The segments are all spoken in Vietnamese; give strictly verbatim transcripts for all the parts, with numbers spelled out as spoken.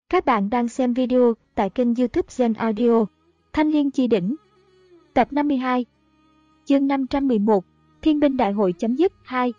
Các bạn đang xem video tại kênh YouTube Zen Audio. Thanh Liên Chi Đỉnh. Tập năm mươi hai. Chương năm trăm mười một. Thiên binh đại hội chấm dứt hai.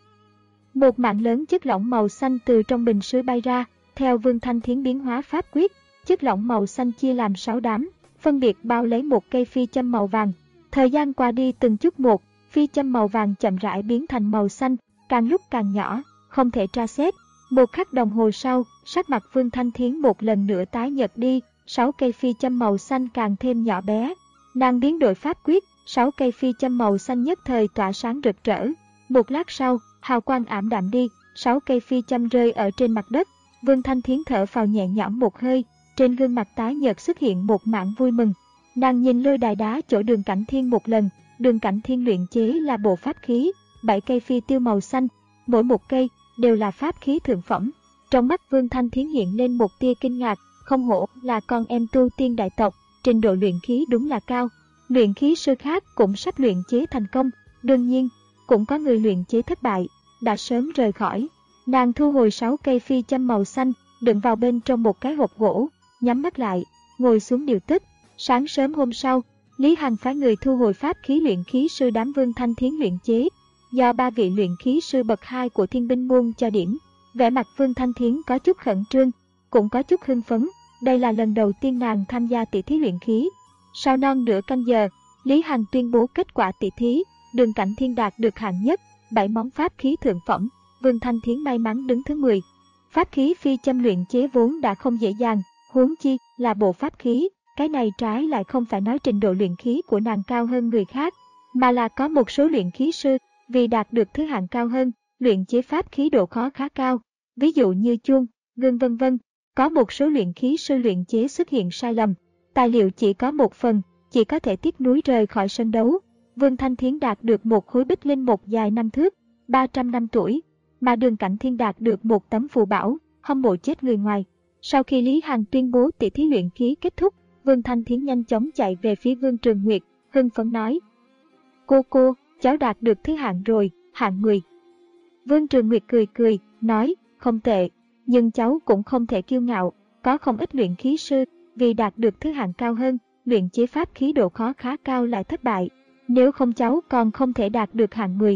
Một mảng lớn chất lỏng màu xanh từ trong bình sứ bay ra, theo Vương Thanh Thiến biến hóa pháp quyết, chất lỏng màu xanh chia làm sáu đám, phân biệt bao lấy một cây phi châm màu vàng. Thời gian qua đi từng chút một, phi châm màu vàng chậm rãi biến thành màu xanh, càng lúc càng nhỏ, không thể tra xét. Một khắc đồng hồ sau, sắc mặt Vương Thanh Thiến một lần nữa tái nhợt đi, sáu cây phi châm màu xanh càng thêm nhỏ bé. Nàng biến đổi pháp quyết, sáu cây phi châm màu xanh nhất thời tỏa sáng rực rỡ. Một lát sau, hào quang ảm đạm đi, sáu cây phi châm rơi ở trên mặt đất. Vương Thanh Thiến thở phào nhẹ nhõm một hơi, trên gương mặt tái nhợt xuất hiện một mảng vui mừng. Nàng nhìn lôi đài đá chỗ Đường Cảnh Thiên một lần, Đường Cảnh Thiên luyện chế là bộ pháp khí, bảy cây phi tiêu màu xanh, mỗi một cây đều là pháp khí thượng phẩm. Trong mắt Vương Thanh Thiến hiện lên một tia kinh ngạc, không hổ là con em tu tiên đại tộc, trình độ luyện khí đúng là cao. Luyện khí sư khác cũng sắp luyện chế thành công, đương nhiên, cũng có người luyện chế thất bại, đã sớm rời khỏi. Nàng thu hồi sáu cây phi châm màu xanh, đựng vào bên trong một cái hộp gỗ, nhắm mắt lại, ngồi xuống điều tức. Sáng sớm hôm sau, Lý Hằng phái người thu hồi pháp khí luyện khí sư đám Vương Thanh Thiến luyện chế, do ba vị luyện khí sư bậc hai của Thiên Binh Môn cho điểm. Vẻ mặt Vương Thanh Thiến có chút khẩn trương, cũng có chút hưng phấn, đây là lần đầu tiên nàng tham gia tỷ thí luyện khí. Sau non nửa canh giờ, Lý Hằng tuyên bố kết quả tỷ thí, Đường Cảnh Thiên đạt được hạng nhất, bảy món pháp khí thượng phẩm, Vương Thanh Thiến may mắn đứng thứ mười. Pháp khí phi châm luyện chế vốn đã không dễ dàng, huống chi là bộ pháp khí, cái này trái lại không phải nói trình độ luyện khí của nàng cao hơn người khác, mà là có một số luyện khí sư vì đạt được thứ hạng cao hơn, luyện chế pháp khí độ khó khá cao, ví dụ như chuông, gương vân vân. Có một số luyện khí sư luyện chế xuất hiện sai lầm, tài liệu chỉ có một phần, chỉ có thể tiếc nuối rời khỏi sân đấu. Vương Thanh Thiến đạt được một khối bích linh một dài năm thước, ba trăm năm tuổi, mà Đường Cảnh Thiên đạt được một tấm phù bảo, hâm mộ chết người ngoài. Sau khi Lý Hằng tuyên bố tỷ thí luyện khí kết thúc, Vương Thanh Thiến nhanh chóng chạy về phía Vương Trường Nguyệt, hưng phấn nói: "Cô cô, cháu đạt được thứ hạng rồi, hạng mười." Vương Trường Nguyệt cười cười, nói: "Không tệ, nhưng cháu cũng không thể kiêu ngạo, có không ít luyện khí sư vì đạt được thứ hạng cao hơn, luyện chế pháp khí độ khó khá cao lại thất bại, nếu không cháu còn không thể đạt được hạng mười."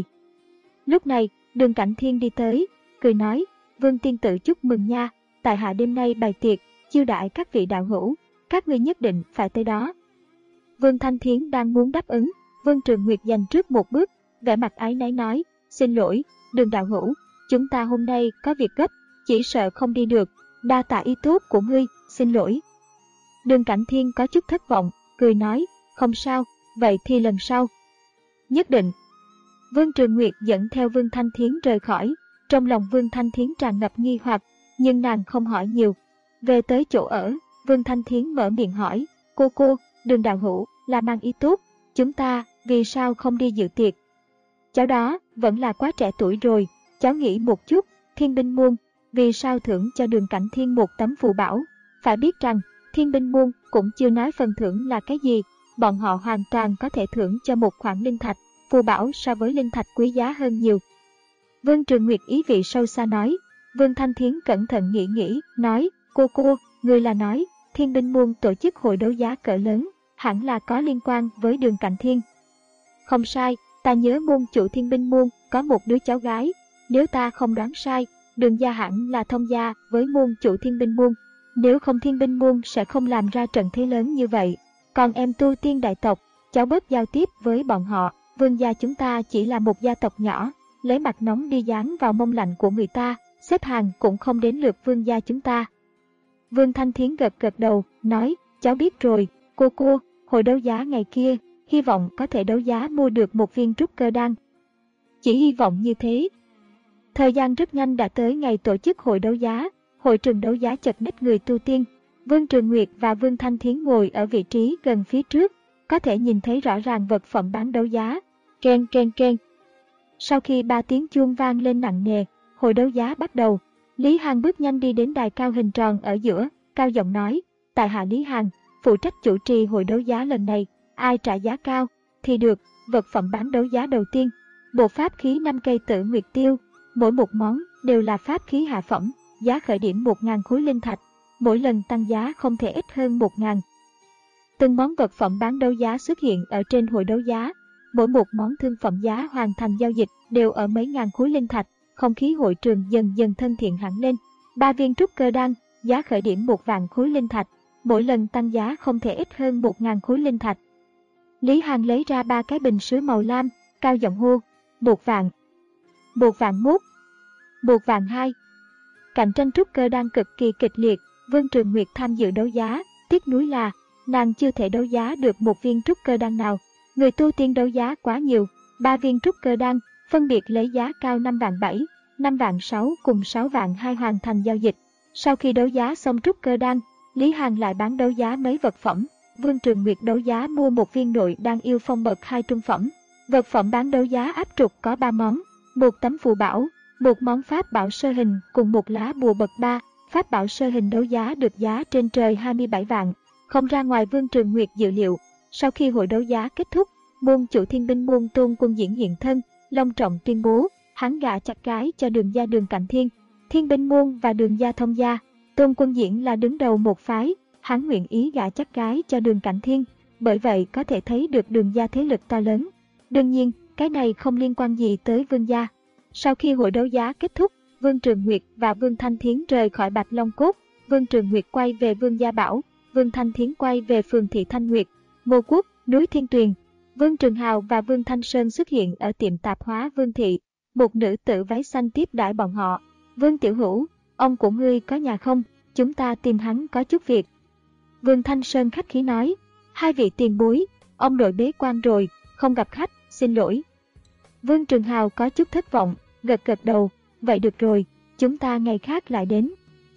Lúc này, Đường Cảnh Thiên đi tới, cười nói: "Vương tiên tử chúc mừng nha, tại hạ đêm nay bày tiệc, chiêu đãi các vị đạo hữu, các ngươi nhất định phải tới đó." Vương Thanh Thiến đang muốn đáp ứng, Vương Trường Nguyệt giành trước một bước, vẻ mặt áy náy nói: "Xin lỗi, Đường đạo hữu, chúng ta hôm nay có việc gấp, chỉ sợ không đi được, đa tạ ý tốt của ngươi, xin lỗi." Đường Cảnh Thiên có chút thất vọng, cười nói: "Không sao, vậy thì lần sau." "Nhất định." Vương Trường Nguyệt dẫn theo Vương Thanh Thiến rời khỏi, trong lòng Vương Thanh Thiến tràn ngập nghi hoặc, nhưng nàng không hỏi nhiều. Về tới chỗ ở, Vương Thanh Thiến mở miệng hỏi: "Cô cô, Đường đạo hữu là mang ý tốt, chúng ta vì sao không đi dự tiệc?" "Cháu đó vẫn là quá trẻ tuổi rồi, cháu nghĩ một chút, Thiên Binh Môn vì sao thưởng cho Đường Cảnh Thiên một tấm phù bảo? Phải biết rằng Thiên Binh Môn cũng chưa nói phần thưởng là cái gì, bọn họ hoàn toàn có thể thưởng cho một khoản linh thạch, phù bảo so với linh thạch quý giá hơn nhiều." Vương Trường Nguyệt ý vị sâu xa nói. Vương Thanh Thiến cẩn thận nghĩ nghĩ, nói: "Cô cô, người là nói Thiên Binh Môn tổ chức hội đấu giá cỡ lớn, hẳn là có liên quan với Đường Cảnh Thiên." "Không sai, ta nhớ môn chủ Thiên Binh Môn có một đứa cháu gái, nếu ta không đoán sai, Đường gia hẳn là thông gia với môn chủ Thiên Binh Môn, nếu không Thiên Binh Môn sẽ không làm ra trận thế lớn như vậy. Còn em tu tiên đại tộc, cháu bớt giao tiếp với bọn họ, Vương gia chúng ta chỉ là một gia tộc nhỏ, lấy mặt nóng đi dán vào mông lạnh của người ta, xếp hàng cũng không đến lượt Vương gia chúng ta." Vương Thanh Thiến gật gật đầu, nói: "Cháu biết rồi, cô cô, hội đấu giá ngày kia, hy vọng có thể đấu giá mua được một viên trúc cơ đan." Chỉ hy vọng như thế. Thời gian rất nhanh đã tới ngày tổ chức hội đấu giá, hội trường đấu giá chật ních người tu tiên. Vương Trường Nguyệt và Vương Thanh Thiến ngồi ở vị trí gần phía trước, có thể nhìn thấy rõ ràng vật phẩm bán đấu giá. Keng keng keng. Sau khi ba tiếng chuông vang lên nặng nề, hội đấu giá bắt đầu. Lý Hằng bước nhanh đi đến đài cao hình tròn ở giữa, cao giọng nói: "Tại hạ Lý Hằng, phụ trách chủ trì hội đấu giá lần này, ai trả giá cao thì được vật phẩm bán đấu giá đầu tiên, bộ pháp khí năm cây Tử Nguyệt Tiêu, mỗi một món đều là pháp khí hạ phẩm, giá khởi điểm một nghìn khối linh thạch. mỗi lần tăng giá không thể ít hơn một ngàn. Từng món vật phẩm bán đấu giá xuất hiện ở trên hội đấu giá. Mỗi một món thương phẩm giá hoàn thành giao dịch đều ở mấy ngàn khối linh thạch, không khí hội trường dần dần thân thiện hẳn lên. Ba viên trúc cơ đan, giá khởi điểm một vạn khối linh thạch, mỗi lần tăng giá không thể ít hơn một ngàn khối linh thạch. Lý Hàn lấy ra ba cái bình sứ màu lam, cao giọng hô, một vạn, một vạn mốt, một vạn hai. Cạnh tranh trúc cơ đan cực kỳ kịch liệt, Vương Trường Nguyệt tham dự đấu giá, tiếc nuối là nàng chưa thể đấu giá được một viên trúc cơ đan nào. Người tu tiên đấu giá quá nhiều, ba viên trúc cơ đan, phân biệt lấy giá cao năm vạn bảy, năm vạn sáu cùng sáu vạn hai hoàn thành giao dịch. Sau khi đấu giá xong trúc cơ đan, Lý Hàn lại bán đấu giá mấy vật phẩm. Vương Trường Nguyệt đấu giá mua một viên nội đan yêu phong bậc hai trung phẩm. Vật phẩm bán đấu giá áp trục có ba món, một tấm phù bảo, một món pháp bảo sơ hình cùng một lá bùa bậc ba. Pháp bảo sơ hình đấu giá được giá trên trời hai mươi bảy vạn, không ra ngoài Vương Trường Nguyệt dự liệu. Sau khi hội đấu giá kết thúc, môn chủ thiên binh môn Tôn Quân Diễn hiện thân, long trọng tuyên bố, hắn gả chặt gái cho Đường gia Đường Cạnh Thiên, thiên binh môn và Đường gia thông gia. Tôn Quân Diễn là đứng đầu một phái, hắn nguyện ý gả chắt gái cho Đường Cạnh Thiên, bởi vậy có thể thấy được Đường gia thế lực to lớn. Đương nhiên, cái này không liên quan gì tới Vương gia. Sau khi hội đấu giá kết thúc, Vương Trường Nguyệt và Vương Thanh Thiến rời khỏi Bạch Long Cốt. Vương Trường Nguyệt quay về Vương Gia Bảo, Vương Thanh Thiến quay về phường Thị Thanh Nguyệt, Ngô Quốc, núi Thiên Tuyền. Vương Trường Hào và Vương Thanh Sơn xuất hiện ở tiệm tạp hóa Vương Thị. Một nữ tử váy xanh tiếp đãi bọn họ. Vương Tiểu Hữu, ông của ngươi có nhà không? Chúng ta tìm hắn có chút việc. Vương Thanh Sơn khách khí nói, hai vị tiền bối, ông nội bế quan rồi, không gặp khách, xin lỗi. Vương Trường Hào có chút thất vọng, gật gật đầu, vậy được rồi, chúng ta ngày khác lại đến.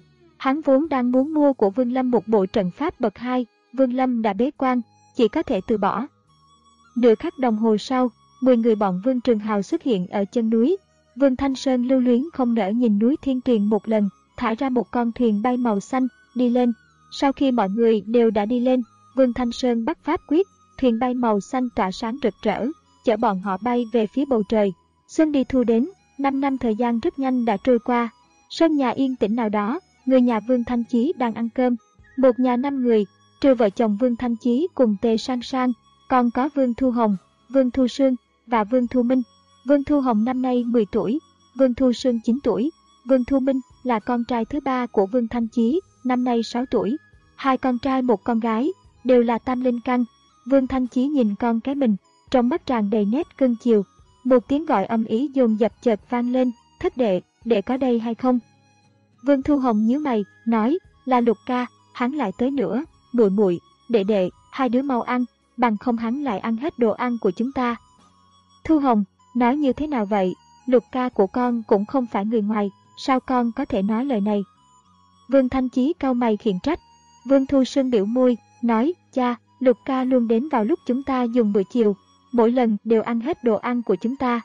Hắn vốn đang muốn mua của Vương Lâm một bộ trận pháp bậc hai, Vương Lâm đã bế quan, chỉ có thể từ bỏ. Nửa khắc đồng hồ sau, mười người bọn Vương Trường Hào xuất hiện ở chân núi. Vương Thanh Sơn lưu luyến không nỡ nhìn núi Thiên Tuyền một lần, thả ra một con thuyền bay màu xanh, đi lên. Sau khi mọi người đều đã đi lên, Vương Thanh Sơn bắt pháp quyết, thuyền bay màu xanh tỏa sáng rực rỡ, chở bọn họ bay về phía bầu trời. Xuân đi thu đến, năm năm thời gian rất nhanh đã trôi qua. Sân nhà yên tĩnh nào đó, người nhà Vương Thanh Chí đang ăn cơm. Một nhà năm người, trừ vợ chồng Vương Thanh Chí cùng Tề Sang Sang, còn có Vương Thu Hồng, Vương Thu Sương và Vương Thu Minh. Vương Thu Hồng năm nay mười tuổi, Vương Thu Sương chín tuổi, Vương Thu Minh là con trai thứ ba của Vương Thanh Chí, năm nay sáu tuổi. Hai con trai một con gái, đều là tam linh căn. Vương Thanh Chí nhìn con cái mình, trong mắt tràn đầy nét cưng chiều. Một tiếng gọi âm ý dồn dập chợt vang lên, thất đệ, đệ có đây hay không? Vương Thu Hồng nhíu mày, nói, là Lục ca, hắn lại tới nữa, muội muội, đệ đệ, hai đứa mau ăn, bằng không hắn lại ăn hết đồ ăn của chúng ta. Thu Hồng, nói như thế nào vậy? Lục ca của con cũng không phải người ngoài, sao con có thể nói lời này? Vương Thanh Chí cau mày khiển trách. Vương Thu Sương biểu môi, nói, cha, Lục ca luôn đến vào lúc chúng ta dùng bữa chiều, mỗi lần đều ăn hết đồ ăn của chúng ta.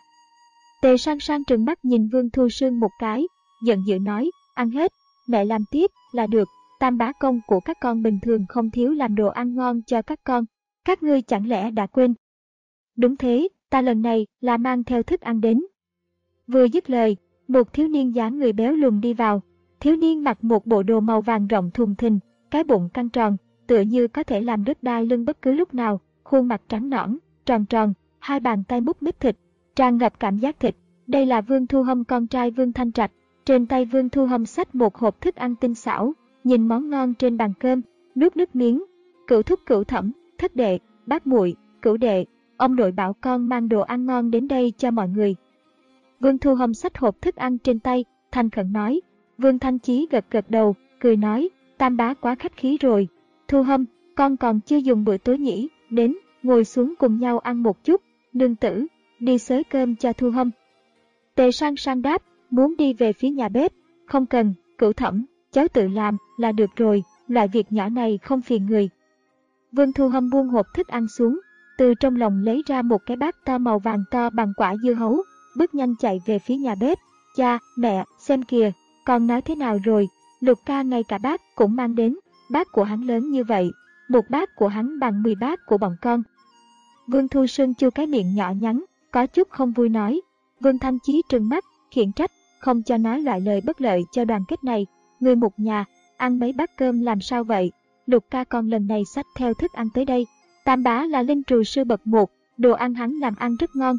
Tề Sang Sang trừng mắt nhìn Vương Thu Sương một cái, giận dữ nói, ăn hết, mẹ làm tiếp là được, tam bá công của các con bình thường không thiếu làm đồ ăn ngon cho các con, các ngươi chẳng lẽ đã quên? Đúng thế, ta lần này là mang theo thức ăn đến. Vừa dứt lời, một thiếu niên dáng người béo lùn đi vào. Thiếu niên mặc một bộ đồ màu vàng rộng thùng thình, cái bụng căng tròn, tựa như có thể làm đứt đai lưng bất cứ lúc nào, khuôn mặt trắng nõn, tròn tròn, hai bàn tay múc mít thịt, tràn ngập cảm giác thịt. Đây là Vương Thu Hâm con trai Vương Thanh Trạch. Trên tay Vương Thu Hâm xách một hộp thức ăn tinh xảo, nhìn món ngon trên bàn cơm, nuốt nước miếng. Cửu thúc cửu thẩm, thất đệ, bác muội, cửu đệ, ông nội bảo con mang đồ ăn ngon đến đây cho mọi người. Vương Thu Hâm xách hộp thức ăn trên tay, thành khẩn nói. Vương Thanh Chí gật gật đầu, cười nói, tam bá quá khách khí rồi. Thu Hâm, con còn chưa dùng bữa tối nhỉ, đến, ngồi xuống cùng nhau ăn một chút, nương tử, đi xới cơm cho Thu Hâm. Tề Sang Sang đáp, muốn đi về phía nhà bếp, không cần, cửu thẩm, cháu tự làm là được rồi, loại việc nhỏ này không phiền người. Vương Thu Hâm buông hộp thức ăn xuống, từ trong lòng lấy ra một cái bát to màu vàng to bằng quả dưa hấu, bước nhanh chạy về phía nhà bếp. Cha, mẹ, xem kìa, con nói thế nào rồi, Lục ca ngay cả bát cũng mang đến, bát của hắn lớn như vậy, một bát của hắn bằng mười bát của bọn con. Vương Thu Sương chu cái miệng nhỏ nhắn, có chút không vui nói. Vương Thanh Chí trừng mắt, khiển trách, không cho nói loại lời bất lợi cho đoàn kết này, người một nhà, ăn mấy bát cơm làm sao vậy? Lục ca con lần này xách theo thức ăn tới đây. Tam bá là linh trù sư bậc một, đồ ăn hắn làm ăn rất ngon.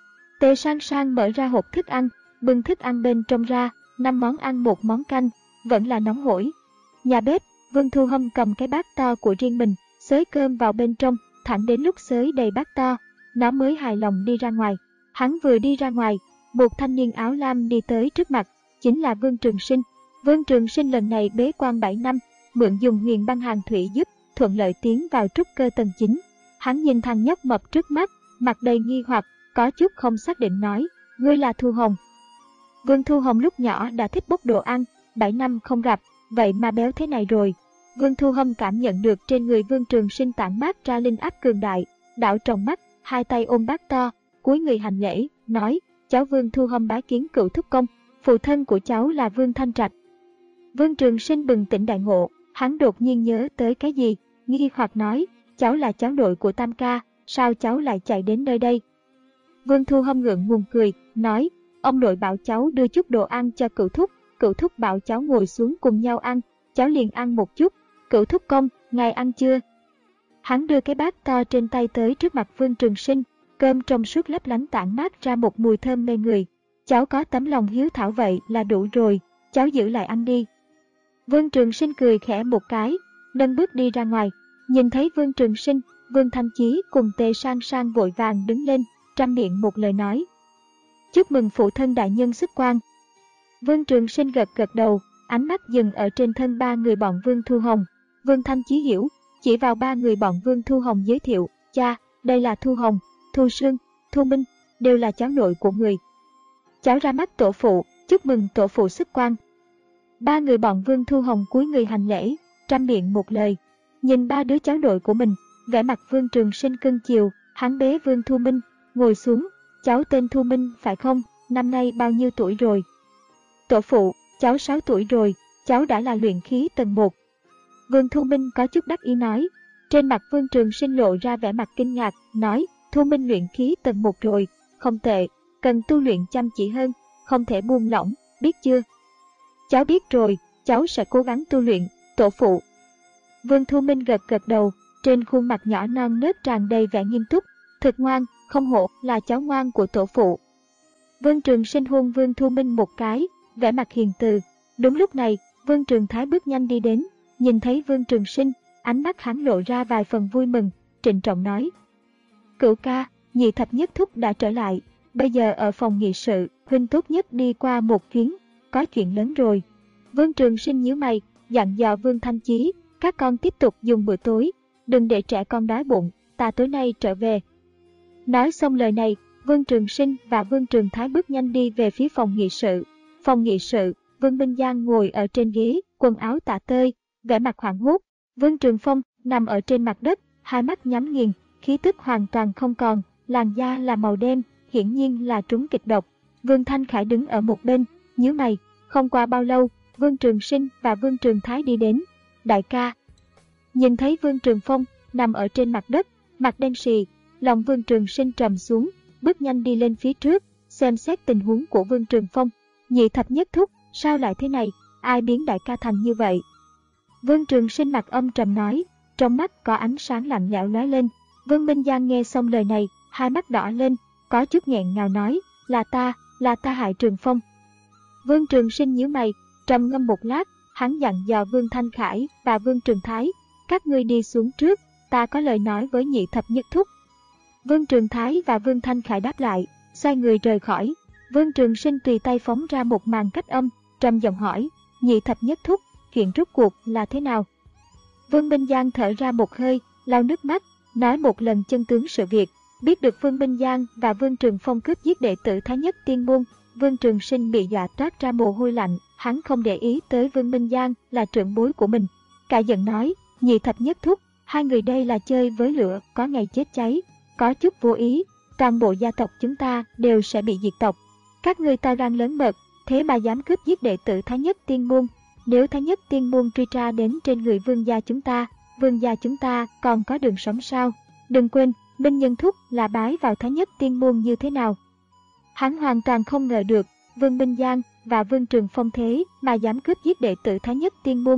Tề Sang Sang mở ra hộp thức ăn, bưng thức ăn bên trong ra, năm món ăn một món canh, vẫn là nóng hổi. Nhà bếp, Vương Thu Hâm cầm cái bát to của riêng mình, xới cơm vào bên trong, thẳng đến lúc xới đầy bát to, nó mới hài lòng đi ra ngoài. Hắn vừa đi ra ngoài, một thanh niên áo lam đi tới trước mặt, chính là Vương Trường Sinh. Vương Trường Sinh lần này bế quan bảy năm, mượn dùng huyền băng hàn thủy giúp, thuận lợi tiến vào trúc cơ tầng chín. Hắn nhìn thằng nhóc mập trước mắt, mặt đầy nghi hoặc, có chút không xác định nói, ngươi là Thu Hồng. Vương Thu Hồng lúc nhỏ đã thích bốc đồ ăn, bảy năm không gặp, vậy mà béo thế này rồi. Vương Thu Hồng cảm nhận được trên người Vương Trường Sinh tản mát ra linh áp cường đại, đảo tròng mắt, hai tay ôm bát to, cúi người hành lễ, nói, cháu Vương Thu Hồng bái kiến cựu thúc công, phụ thân của cháu là Vương Thanh Trạch. Vương Trường Sinh bừng tỉnh đại ngộ, hắn đột nhiên nhớ tới cái gì, nghi hoặc nói, cháu là cháu nội của Tam ca, sao cháu lại chạy đến nơi đây? Vương Thu Hâm ngượng ngùng cười, nói, ông nội bảo cháu đưa chút đồ ăn cho cựu thúc, cựu thúc bảo cháu ngồi xuống cùng nhau ăn, cháu liền ăn một chút, cựu thúc công, ngài ăn chưa? Hắn đưa cái bát to trên tay tới trước mặt Vương Trường Sinh, cơm trong suốt lấp lánh tản mát ra một mùi thơm mê người. Cháu có tấm lòng hiếu thảo vậy là đủ rồi, cháu giữ lại ăn đi. Vương Trường Sinh cười khẽ một cái, nâng bước đi ra ngoài, nhìn thấy Vương Trường Sinh, Vương Thanh Chí cùng Tề Sang Sang vội vàng đứng lên, trăm miệng một lời nói. Chúc mừng phụ thân đại nhân xuất quan. Vương Trường Sinh gật gật đầu, ánh mắt dừng ở trên thân ba người bọn Vương Thu Hồng. Vương Thanh Chí hiểu, chỉ vào ba người bọn Vương Thu Hồng giới thiệu, cha, đây là Thu Hồng, Thu Sương, Thu Minh, đều là cháu nội của người. Cháu ra mắt tổ phụ, chúc mừng tổ phụ xuất quan. Ba người bọn Vương Thu Hồng cúi người hành lễ, trăm miệng một lời. Nhìn ba đứa cháu nội của mình, vẻ mặt Vương Trường Sinh cưng chiều, hắn bế Vương Thu Minh, ngồi xuống, cháu tên Thu Minh phải không, năm nay bao nhiêu tuổi rồi? Tổ phụ, cháu sáu tuổi rồi, cháu đã là luyện khí tầng một. Vương Thu Minh có chút đắc ý nói, trên mặt Vương Trường Sinh lộ ra vẻ mặt kinh ngạc, nói, Thu Minh luyện khí tầng một rồi, không tệ, cần tu luyện chăm chỉ hơn, không thể buông lỏng, biết chưa? Cháu biết rồi, cháu sẽ cố gắng tu luyện, tổ phụ. Vương Thu Minh gật gật đầu, trên khuôn mặt nhỏ non nớt tràn đầy vẻ nghiêm túc, thực ngoan, không hổ là cháu ngoan của tổ phụ. Vương Trường Sinh hôn Vương Thu Minh một cái, vẻ mặt hiền từ. Đúng lúc này, Vương Trường Thái bước nhanh đi đến, nhìn thấy Vương Trường Sinh, ánh mắt hắn lộ ra vài phần vui mừng, trịnh trọng nói. Cửu ca, nhị thập nhất thúc đã trở lại, bây giờ ở phòng nghị sự, huynh tốt nhất đi qua một chuyến, có chuyện lớn rồi. Vương Trường Sinh nhíu mày, dặn dò Vương Thanh Chí, các con tiếp tục dùng bữa tối, đừng để trẻ con đói bụng, ta tối nay trở về. Nói xong lời này, Vương Trường Sinh và Vương Trường Thái bước nhanh đi về phía phòng nghị sự. Phòng nghị sự, Vương Minh Giang ngồi ở trên ghế, quần áo tả tơi, vẻ mặt hoảng hốt. Vương Trường Phong nằm ở trên mặt đất, hai mắt nhắm nghiền, khí tức hoàn toàn không còn, làn da là màu đen, hiển nhiên là trúng kịch độc. Vương Thanh Khải đứng ở một bên, nhíu mày. Không qua bao lâu, Vương Trường Sinh và Vương Trường Thái đi đến. Đại ca. Nhìn thấy Vương Trường Phong nằm ở trên mặt đất, mặt đen sì, lòng Vương Trường Sinh trầm xuống, bước nhanh đi lên phía trước, xem xét tình huống của Vương Trường Phong. Nhị thập nhất thúc, sao lại thế này, ai biến đại ca thành như vậy? Vương Trường Sinh mặt âm trầm nói, trong mắt có ánh sáng lạnh lẽo lóe lên. Vương Minh Giang nghe xong lời này, hai mắt đỏ lên, có chút nghẹn ngào nói, là ta, là ta hại Trường Phong. Vương Trường Sinh nhíu mày, trầm ngâm một lát, hắn dặn dò Vương Thanh Khải và Vương Trường Thái, các ngươi đi xuống trước, ta có lời nói với nhị thập nhất thúc. Vương Trường Thái và Vương Thanh Khải đáp lại, xoay người rời khỏi. Vương Trường Sinh tùy tay phóng ra một màn cách âm, trầm giọng hỏi, nhị thập nhất thúc, chuyện rốt cuộc là thế nào? Vương Minh Giang thở ra một hơi, lau nước mắt, nói một lần chân tướng sự việc. Biết được Vương Minh Giang và Vương Trường Phong cướp giết đệ tử Thái Nhất Tiên Môn, Vương Trường Sinh bị dọa toát ra mồ hôi lạnh, hắn không để ý tới Vương Minh Giang là trưởng bối của mình. Cả giận nói, nhị thập nhất thúc, hai người đây là chơi với lửa, có ngày chết cháy, có chút vô ý, toàn bộ gia tộc chúng ta đều sẽ bị diệt tộc. Các ngươi to gan lớn mật, thế mà dám cướp giết đệ tử Thái Nhất Tiên Môn. Nếu Thái Nhất Tiên Môn truy tra đến trên người Vương gia chúng ta, Vương gia chúng ta còn có đường sống sao? Đừng quên, Minh Nhân Thúc là bái vào Thái Nhất Tiên Môn như thế nào? Hắn hoàn toàn không ngờ được, Vương Minh Giang và Vương Trường Phong thế mà dám cướp giết đệ tử Thái Nhất Tiên Môn.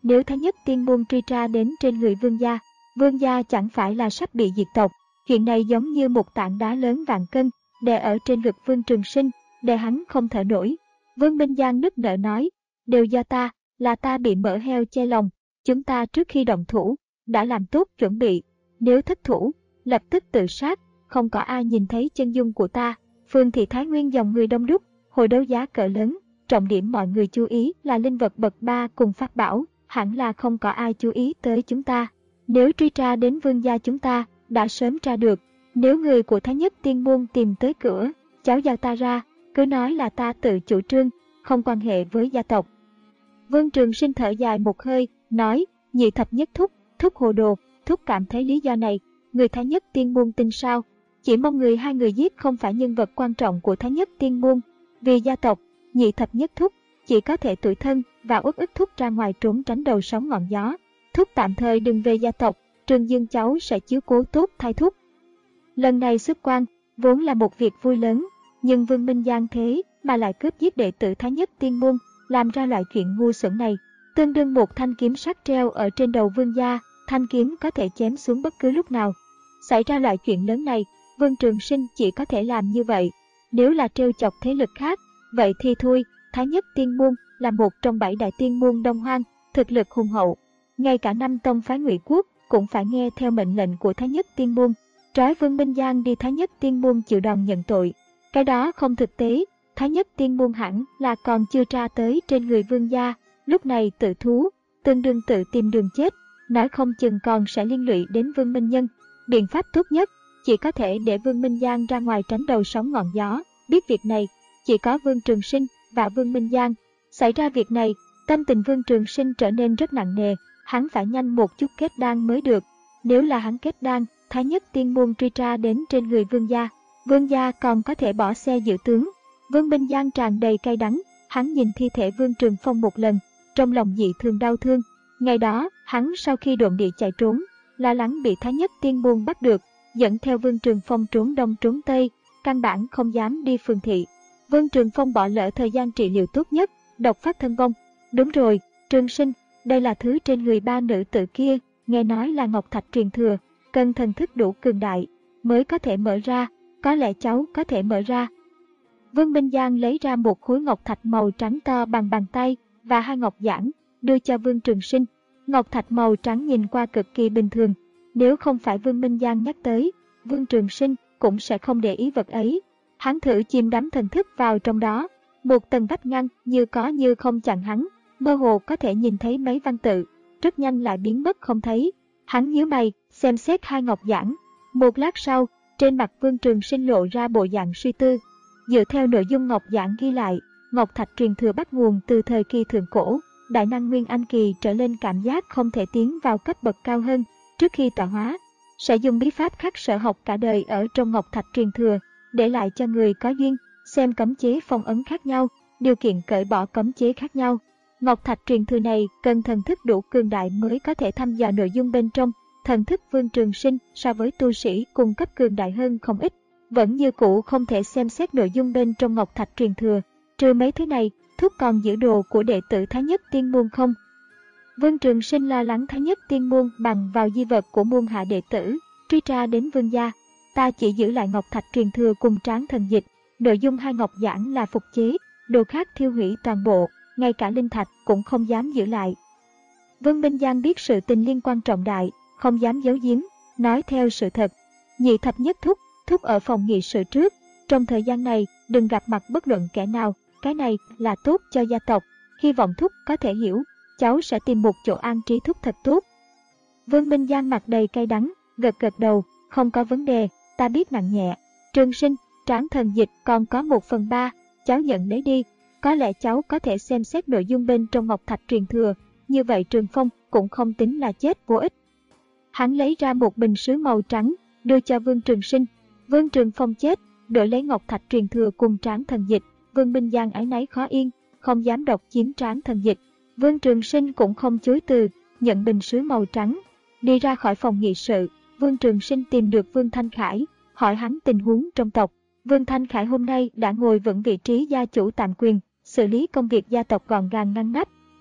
Nếu Thái Nhất Tiên Môn truy tra đến trên người Vương gia, Vương gia chẳng phải là sắp bị diệt tộc. Chuyện này giống như một tảng đá lớn vạn cân, đè ở trên ngực Vương Trường Sinh, đè hắn không thở nổi. Vương Minh Giang nức nở nói, đều do ta, là ta bị mỡ heo che lòng. Chúng ta trước khi động thủ, đã làm tốt chuẩn bị. Nếu thất thủ, lập tức tự sát, không có ai nhìn thấy chân dung của ta. Phương thị Thái Nguyên dòng người đông đúc, hồi đấu giá cỡ lớn, trọng điểm mọi người chú ý là linh vật bậc ba cùng pháp bảo, hẳn là không có ai chú ý tới chúng ta. Nếu truy tra đến Vương gia chúng ta, đã sớm tra được. Nếu người của Thái Nhất Tiên Môn tìm tới cửa, cháu giao ta ra, cứ nói là ta tự chủ trương, không quan hệ với gia tộc. Vương Trường Sinh thở dài một hơi, nói, Nhị thập nhất thúc, thúc hồ đồ, thúc cảm thấy lý do này, người Thái Nhất Tiên Môn tin sao? Chỉ mong người hai người giết không phải nhân vật quan trọng của Thái Nhất Tiên Môn. Vì gia tộc, Nhị thập nhất thúc chỉ có thể tủi thân và uất ức thúc ra ngoài trốn tránh đầu sóng ngọn gió. Thúc tạm thời đừng về gia tộc, Trương Dương cháu sẽ chiếu cố tốt thay thúc. Lần này xuất quan, vốn là một việc vui lớn, nhưng Vương Minh Giang thế mà lại cướp giết đệ tử Thái Nhất Tiên Môn, làm ra loại chuyện ngu xuẩn này. Tương đương một thanh kiếm sắt treo ở trên đầu Vương gia, thanh kiếm có thể chém xuống bất cứ lúc nào. Xảy ra loại chuyện lớn này, Vương Trường Sinh chỉ có thể làm như vậy. Nếu là trêu chọc thế lực khác, vậy thì thôi. Thái Nhất Tiên Môn là một trong bảy đại tiên môn Đông Hoang, thực lực hùng hậu. Ngay cả năm tông phái Ngụy Quốc cũng phải nghe theo mệnh lệnh của Thái Nhất Tiên Môn. Trói Vương Minh Giang đi Thái Nhất Tiên Môn chịu đòn nhận tội. Cái đó không thực tế, Thái Nhất Tiên Môn hẳn là còn chưa tra tới trên người Vương gia. Lúc này tự thú, tương đương tự tìm đường chết, nói không chừng còn sẽ liên lụy đến Vương Minh Nhân. Biện pháp tốt nhất, chỉ có thể để Vương Minh Giang ra ngoài tránh đầu sóng ngọn gió. Biết việc này, chỉ có Vương Trường Sinh và Vương Minh Giang. Xảy ra việc này, tâm tình Vương Trường Sinh trở nên rất nặng nề, hắn phải nhanh một chút kết đan mới được. Nếu là hắn kết đan, Thái Nhất Tiên Môn truy tra đến trên người Vương gia, Vương gia còn có thể bỏ xe giữ tướng. Vương Minh Giang tràn đầy cay đắng, hắn nhìn thi thể Vương Trường Phong một lần, trong lòng dị thường đau thương. Ngày đó, hắn sau khi độn địa chạy trốn, lo lắng bị Thái Nhất Tiên Môn bắt được, dẫn theo Vương Trường Phong trốn đông trốn tây, căn bản không dám đi phường thị. Vương Trường Phong bỏ lỡ thời gian trị liệu tốt nhất, độc phát thân vong. Đúng rồi, Trường Sinh, đây là thứ trên người ba nữ tử kia, nghe nói là ngọc thạch truyền thừa, cần thần thức đủ cường đại mới có thể mở ra, có lẽ cháu có thể mở ra. Vương Minh Giang lấy ra một khối ngọc thạch màu trắng to bằng bàn tay và hai ngọc giản, đưa cho Vương Trường Sinh. Ngọc thạch màu trắng nhìn qua cực kỳ bình thường, nếu không phải Vương Minh Giang nhắc tới, Vương Trường Sinh cũng sẽ không để ý vật ấy. Hắn thử chìm đắm thần thức vào trong đó, một tầng vách ngăn như có như không chặn hắn, mơ hồ có thể nhìn thấy mấy văn tự, rất nhanh lại biến mất không thấy. Hắn nhíu mày, xem xét hai ngọc giản. Một lát sau, trên mặt Vương Trường Sinh lộ ra bộ dạng suy tư. Dựa theo nội dung ngọc giản ghi lại, ngọc thạch truyền thừa bắt nguồn từ thời kỳ thượng cổ, đại năng Nguyên Anh kỳ trở lên cảm giác không thể tiến vào cấp bậc cao hơn, trước khi tọa hóa, sẽ dùng bí pháp khắc sở học cả đời ở trong ngọc thạch truyền thừa, để lại cho người có duyên, xem cấm chế phong ấn khác nhau, điều kiện cởi bỏ cấm chế khác nhau. Ngọc thạch truyền thừa này cần thần thức đủ cường đại mới có thể thăm dò nội dung bên trong. Thần thức Vương Trường Sinh so với tu sĩ cùng cấp cường đại hơn không ít, vẫn như cũ không thể xem xét nội dung bên trong ngọc thạch truyền thừa. Trừ mấy thứ này, thúc còn giữ đồ của đệ tử Thái Nhất Tiên Môn không? Vương Trường Sinh lo lắng Thái Nhất Tiên Môn bằng vào di vật của môn hạ đệ tử, truy tra đến Vương gia. Ta chỉ giữ lại ngọc thạch truyền thừa cùng tráng thần dịch, nội dung hai ngọc giản là phục chế, đồ khác thiêu hủy toàn bộ, ngay cả linh thạch cũng không dám giữ lại. Vương Minh Giang biết sự tình liên quan trọng đại, không dám giấu giếm, nói theo sự thật. Nhị thập nhất thúc, thúc ở phòng nghị sự trước, trong thời gian này đừng gặp mặt bất luận kẻ nào, cái này là tốt cho gia tộc, hy vọng thúc có thể hiểu, cháu sẽ tìm một chỗ an trí thúc thật tốt. Vương Minh Giang mặt đầy cay đắng, gật gật đầu, không có vấn đề, ta biết nặng nhẹ. Trường Sinh, tráng thần dịch còn có một phần ba, cháu nhận lấy đi, có lẽ cháu có thể xem xét nội dung bên trong ngọc thạch truyền thừa, như vậy Trường Phong cũng không tính là chết vô ích. Hắn lấy ra một bình sứ màu trắng, đưa cho Vương Trường Sinh. Vương Trường Phong chết, đổi lấy ngọc thạch truyền thừa cùng tráng thần dịch. Vương Minh Giang áy náy khó yên, không dám độc chiếm tráng thần dịch. Vương Trường Sinh cũng không chối từ, nhận bình sứ màu trắng, đi ra khỏi phòng nghị sự. Vương Trường Sinh tìm được Vương Thanh Khải, hỏi hắn tình huống trong tộc. Vương Thanh Khải hôm nay đã ngồi vững vị trí gia chủ tạm quyền, xử lý công việc gia tộc gọn gàng ngăn nắp,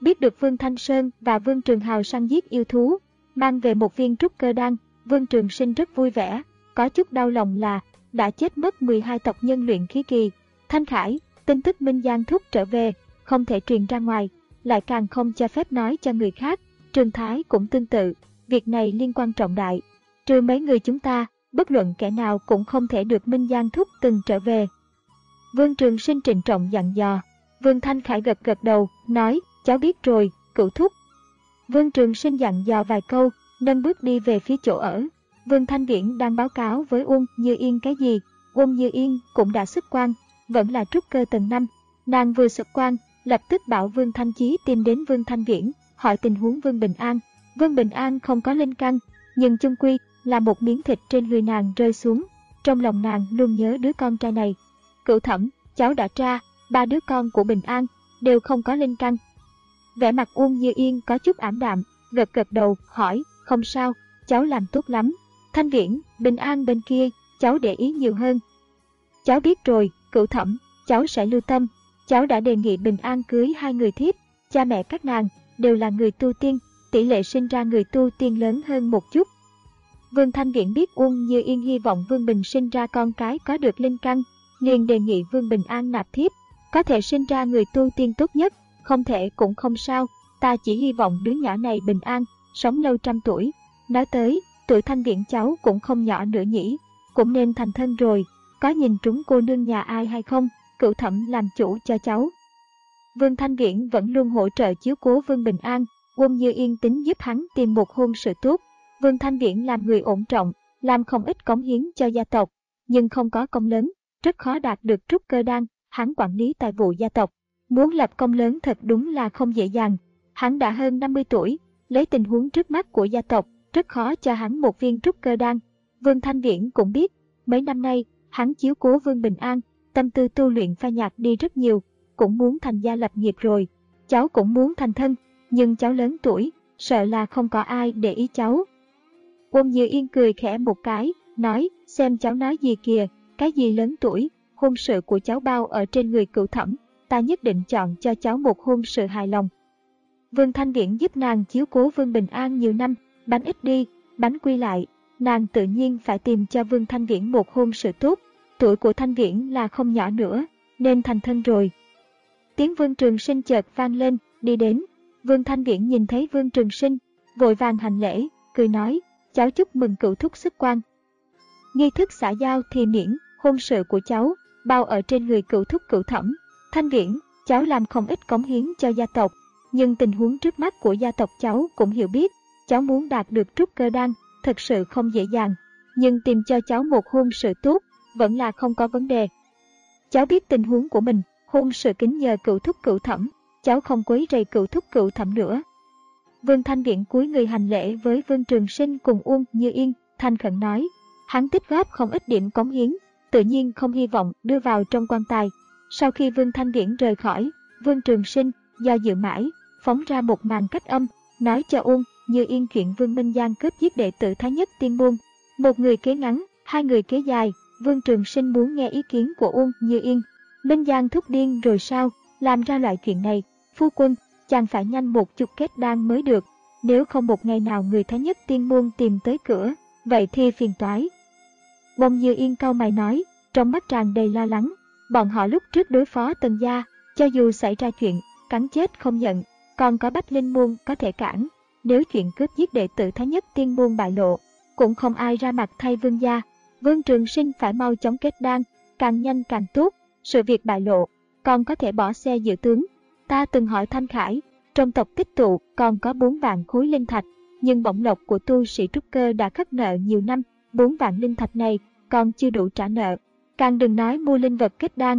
Biết được Vương Thanh Sơn và Vương Trường Hào săn giết yêu thú, mang về một viên trúc cơ đan, Vương Trường Sinh rất vui vẻ, có chút đau lòng là đã chết mất mười hai tộc nhân luyện khí kỳ. Thanh Khải, tin tức Minh Giang Thúc trở về, không thể truyền ra ngoài, lại càng không cho phép nói cho người khác. Trường Thái cũng tương tự, việc này liên quan trọng đại. Trừ mấy người chúng ta, bất luận kẻ nào cũng không thể được Minh Giang Thúc từng trở về. Vương Trường Sinh trịnh trọng dặn dò. Vương Thanh Khải gật gật đầu, nói, cháu biết rồi, cửu thúc. Vương Trường Sinh dặn dò vài câu, nâng bước đi về phía chỗ ở. Vương Thanh Viễn đang báo cáo với Uông Như Yên cái gì. Uông Như Yên cũng đã xuất quan, vẫn là trúc cơ tầng năm. Nàng vừa xuất quan, lập tức bảo Vương Thanh Chí tìm đến Vương Thanh Viễn, hỏi tình huống Vương Bình An. Vương Bình An không có linh căn, nhưng chung quy là một miếng thịt trên người nàng rơi xuống. Trong lòng nàng luôn nhớ đứa con trai này. Cửu Thẩm, cháu đã tra, ba đứa con của Bình An đều không có linh căn. Vẻ mặt Uông Như Yên có chút ảm đạm, gật gật đầu, hỏi, không sao, cháu làm tốt lắm. Thanh Viễn, Bình An bên kia, cháu để ý nhiều hơn. Cháu biết rồi, Cửu Thẩm, cháu sẽ lưu tâm. Cháu đã đề nghị Bình An cưới hai người thiếp, cha mẹ các nàng đều là người tu tiên, tỷ lệ sinh ra người tu tiên lớn hơn một chút. Vương Thanh Viễn biết Uông Như Yên hy vọng Vương Bình sinh ra con cái có được linh căn, liền đề nghị Vương Bình An nạp thiếp, có thể sinh ra người tu tiên tốt nhất, không thể cũng không sao, ta chỉ hy vọng đứa nhỏ này bình an, sống lâu trăm tuổi. Nói tới, tuổi Thanh Viễn cháu cũng không nhỏ nữa nhỉ, cũng nên thành thân rồi, có nhìn trúng cô nương nhà ai hay không, Cửu Thẩm làm chủ cho cháu. Vương Thanh Viễn vẫn luôn hỗ trợ chiếu cố Vương Bình An, Uông Như Yên tính giúp hắn tìm một hôn sự tốt. Vương Thanh Viễn làm người ổn trọng, làm không ít cống hiến cho gia tộc, nhưng không có công lớn, rất khó đạt được trúc cơ đan. Hắn quản lý tài vụ gia tộc, muốn lập công lớn thật đúng là không dễ dàng. Hắn đã hơn năm mươi tuổi, lấy tình huống trước mắt của gia tộc, rất khó cho hắn một viên trúc cơ đan. Vương Thanh Viễn cũng biết, mấy năm nay, hắn chiếu cố Vương Bình An, tâm tư tu luyện pha nhạt đi rất nhiều, cũng muốn thành gia lập nghiệp rồi. Cháu cũng muốn thành thân, nhưng cháu lớn tuổi, sợ là không có ai để ý cháu. Uông Như Yên cười khẽ một cái, nói, xem cháu nói gì kìa, cái gì lớn tuổi, hôn sự của cháu bao ở trên người Cửu Thẩm, ta nhất định chọn cho cháu một hôn sự hài lòng. Vương Thanh Viễn giúp nàng chiếu cố Vương Bình An nhiều năm, bánh ít đi, bánh quy lại, nàng tự nhiên phải tìm cho Vương Thanh Viễn một hôn sự tốt. Tuổi của Thanh Viễn là không nhỏ nữa, nên thành thân rồi. Tiếng Vương Trường Sinh chợt vang lên, đi đến. Vương Thanh Viễn nhìn thấy Vương Trường Sinh, vội vàng hành lễ, cười nói, cháu chúc mừng cửu thúc xuất quan. Nghi thức xã giao thì miễn, hôn sự của cháu bao ở trên người cửu thúc Cửu Thẩm. Thanh Viễn, cháu làm không ít cống hiến cho gia tộc, nhưng tình huống trước mắt của gia tộc cháu cũng hiểu biết. Cháu muốn đạt được trúc cơ đan, thật sự không dễ dàng, nhưng tìm cho cháu một hôn sự tốt vẫn là không có vấn đề. Cháu biết tình huống của mình, hôn sự kính nhờ cửu thúc Cửu Thẩm, cháu không quấy rầy cửu thúc Cửu Thẩm nữa. Vương Thanh Viễn cúi người hành lễ với Vương Trường Sinh cùng Uông Như Yên, thành khẩn nói, hắn tích góp không ít điểm cống hiến, tự nhiên không hy vọng đưa vào trong quan tài. Sau khi Vương Thanh Viễn rời khỏi, Vương Trường Sinh do dự mãi, phóng ra một màn cách âm, nói cho Uông Như Yên chuyện Vương Minh Giang cướp giết đệ tử Thái Nhất Tiên Môn. Một người kế ngắn, hai người kế dài, Vương Trường Sinh muốn nghe ý kiến của Uông Như Yên. Minh Giang thúc điên rồi sao, làm ra loại chuyện này, phu quân, chàng phải nhanh một chút kết đan mới được, nếu không một ngày nào người Thái Nhất Tiên Môn tìm tới cửa, vậy thì phiền toái. Uông Như Yên cau mày nói, trong mắt tràn đầy lo lắng, bọn họ lúc trước đối phó Tần gia, cho dù xảy ra chuyện, cắn chết không nhận, còn có Bách Linh Môn có thể cản, nếu chuyện cướp giết đệ tử Thái Nhất Tiên Môn bại lộ, cũng không ai ra mặt thay Vương gia. Vương Trường Sinh phải mau chóng kết đan, càng nhanh càng tốt, sự việc bại lộ, còn có thể bỏ xe dự tướng. Ta từng hỏi Thanh Khải, trong tộc tích tụ còn có bốn vạn khối linh thạch, nhưng bổng lộc của tu sĩ trúc cơ đã khất nợ nhiều năm, bốn vạn linh thạch này còn chưa đủ trả nợ, càng đừng nói mua linh vật kết đan.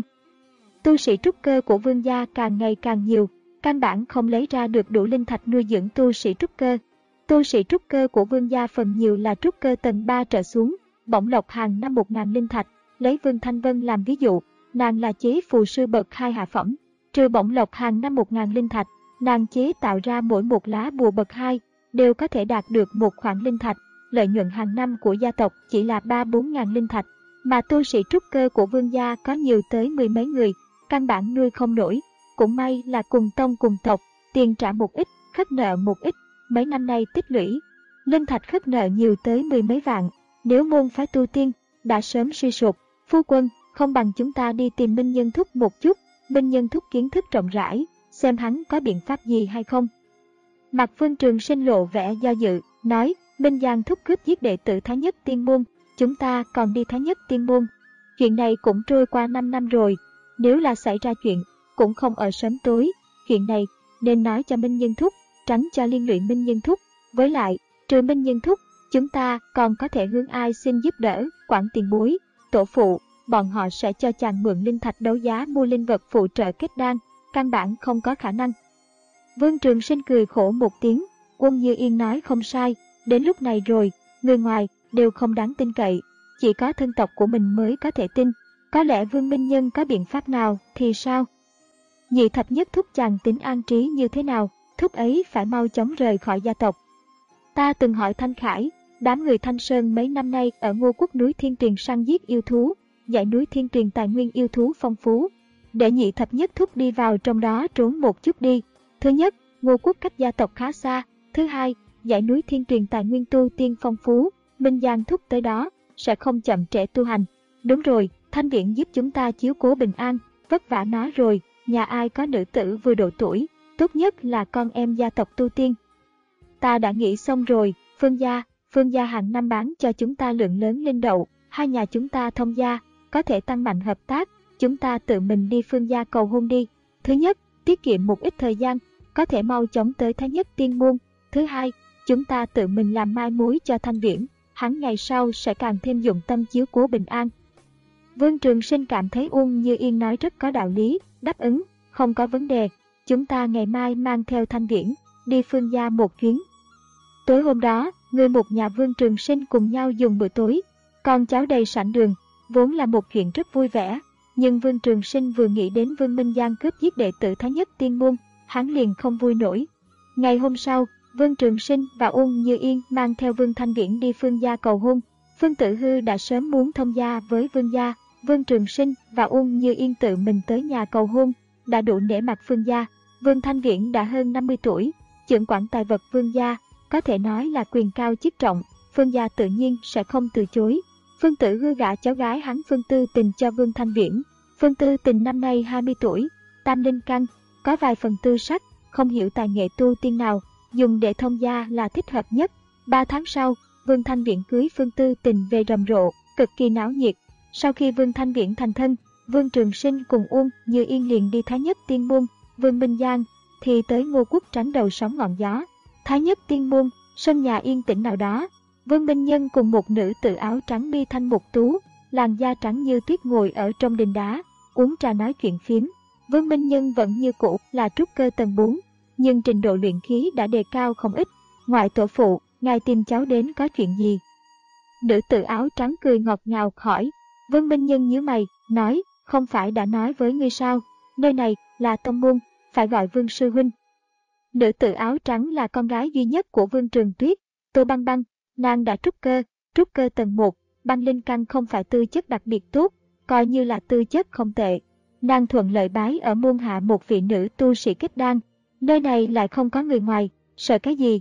Tu sĩ trúc cơ của Vương gia càng ngày càng nhiều, căn bản không lấy ra được đủ linh thạch nuôi dưỡng tu sĩ trúc cơ. Tu sĩ trúc cơ của Vương gia phần nhiều là trúc cơ tầng ba trở xuống, bổng lộc hàng năm một ngàn linh thạch. Lấy Vương Thanh Vân làm ví dụ, nàng là chế phù sư bậc hai hạ phẩm, trừ bổng lộc hàng năm một ngàn linh thạch, nàng chế tạo ra mỗi một lá bùa bậc hai đều có thể đạt được một khoản linh thạch. Lợi nhuận hàng năm của gia tộc chỉ là ba bốn ngàn linh thạch, mà tu sĩ trúc cơ của Vương gia có nhiều tới mười mấy người, căn bản nuôi không nổi. Cũng may là cùng tông cùng tộc, tiền trả một ít, khất nợ một ít, mấy năm nay tích lũy. Linh thạch khất nợ nhiều tới mười mấy vạn, nếu môn phái tu tiên, đã sớm suy sụp. Phu quân, không bằng chúng ta đi tìm Minh Nhân Thúc một chút, Minh Nhân Thúc kiến thức rộng rãi, xem hắn có biện pháp gì hay không. Mặt Vương Trường Sinh lộ vẻ do dự, nói, Minh Giang Thúc cướp giết đệ tử Thái Nhất Tiên Môn, chúng ta còn đi Thái Nhất Tiên Môn. Chuyện này cũng trôi qua năm năm rồi, nếu là xảy ra chuyện, cũng không ở sớm tối, chuyện này nên nói cho Minh Nhân Thúc, tránh cho liên lụy Minh Nhân Thúc. Với lại, trừ Minh Nhân Thúc, chúng ta còn có thể hướng ai xin giúp đỡ, Quản tiền bối, tổ phụ, bọn họ sẽ cho chàng mượn linh thạch đấu giá mua linh vật phụ trợ kết đan, căn bản không có khả năng. Vương Trường Sinh cười khổ một tiếng, Uông Như Yên nói không sai, đến lúc này rồi, người ngoài đều không đáng tin cậy, chỉ có thân tộc của mình mới có thể tin. Có lẽ Vương Minh Nhân có biện pháp nào thì sao? Nhị thập nhất thúc chàng tính an trí như thế nào, thúc ấy phải mau chóng rời khỏi gia tộc. Ta từng hỏi Thanh Khải, đám người Thanh Sơn mấy năm nay ở Ngô Quốc núi Thiên Tuyền săn giết yêu thú, dãy núi Thiên Tuyền tài nguyên yêu thú phong phú, để nhị thập nhất thúc đi vào trong đó trốn một chút đi. Thứ nhất, Ngô Quốc cách gia tộc khá xa. Thứ hai, dãy núi Thiên Tuyền tài nguyên tu tiên phong phú, Minh Giang thúc tới đó, sẽ không chậm trễ tu hành. Đúng rồi, Thanh Viễn giúp chúng ta chiếu cố bình an, vất vả nó rồi, nhà ai có nữ tử vừa độ tuổi, tốt nhất là con em gia tộc tu tiên. Ta đã nghĩ xong rồi, Phương gia, Phương gia hàng năm bán cho chúng ta lượng lớn linh đậu, hai nhà chúng ta thông gia, có thể tăng mạnh hợp tác, chúng ta tự mình đi Phương gia cầu hôn đi. Thứ nhất, tiết kiệm một ít thời gian, có thể mau chóng tới Thái Nhất Tiên Môn. Thứ hai, chúng ta tự mình làm mai mối cho Thanh Viễn, hắn ngày sau sẽ càng thêm dụng tâm chiếu cố bình an. Vương Trường Sinh cảm thấy Uông Như Yên nói rất có đạo lý, đáp ứng, không có vấn đề, chúng ta ngày mai mang theo Thanh Viễn, đi Phương gia một chuyến. Tối hôm đó, người một nhà Vương Trường Sinh cùng nhau dùng bữa tối, con cháu đầy sảnh đường, vốn là một chuyện rất vui vẻ, nhưng Vương Trường Sinh vừa nghĩ đến Vương Minh Giang cướp giết đệ tử Thái Nhất Tiên Môn, hắn liền không vui nổi. Ngày hôm sau, Vương Trường Sinh và Uông Như Yên mang theo Vương Thanh Viễn đi Phương gia cầu hôn. Phương Tử Hư đã sớm muốn thông gia với Vương gia, Vương Trường Sinh và Uông Như Yên tự mình tới nhà cầu hôn, đã đủ nể mặt Phương gia. Vương Thanh Viễn đã hơn năm mươi tuổi, trưởng quản tài vật Vương gia, có thể nói là quyền cao chức trọng, Phương gia tự nhiên sẽ không từ chối. Phương Tử Hư gả cháu gái hắn Phương Tư Tình cho Vương Thanh Viễn. Phương Tư Tình năm nay hai mươi tuổi, tam linh căn, có vài phần tư sắc, không hiểu tài nghệ tu tiên nào, dùng để thông gia là thích hợp nhất. Ba tháng sau, Vương Thanh Viễn cưới Phương Tư Tình về rầm rộ, cực kỳ náo nhiệt. Sau khi Vương Thanh Viễn thành thân, Vương Trường Sinh cùng Uông Như Yên liền đi Thái Nhất Tiên Môn, Vương Minh Giang thì tới Ngô Quốc tránh đầu sóng ngọn gió. Thái Nhất Tiên Môn, sân nhà yên tĩnh nào đó, Vương Minh Nhân cùng một nữ tử áo trắng mi thanh mục tú, làn da trắng như tuyết ngồi ở trong đình đá, uống trà nói chuyện phiếm. Vương Minh Nhân vẫn như cũ là trúc cơ tầng bốn, nhưng trình độ luyện khí đã đề cao không ít. Ngoại tổ phụ, ngài tìm cháu đến có chuyện gì? Nữ tử áo trắng cười ngọt ngào hỏi. Vương Minh Nhân nhíu mày, nói, không phải đã nói với ngươi sao, nơi này là tông môn, phải gọi Vương sư huynh. Nữ tử áo trắng là con gái duy nhất của Vương Trường Tuyết, Tô Băng Băng, nàng đã trúc cơ, trúc cơ tầng một, băng linh căn không phải tư chất đặc biệt tốt, coi như là tư chất không tệ. Nàng thuận lợi bái ở môn hạ một vị nữ tu sĩ kết đan, nơi này lại không có người ngoài, sợ cái gì?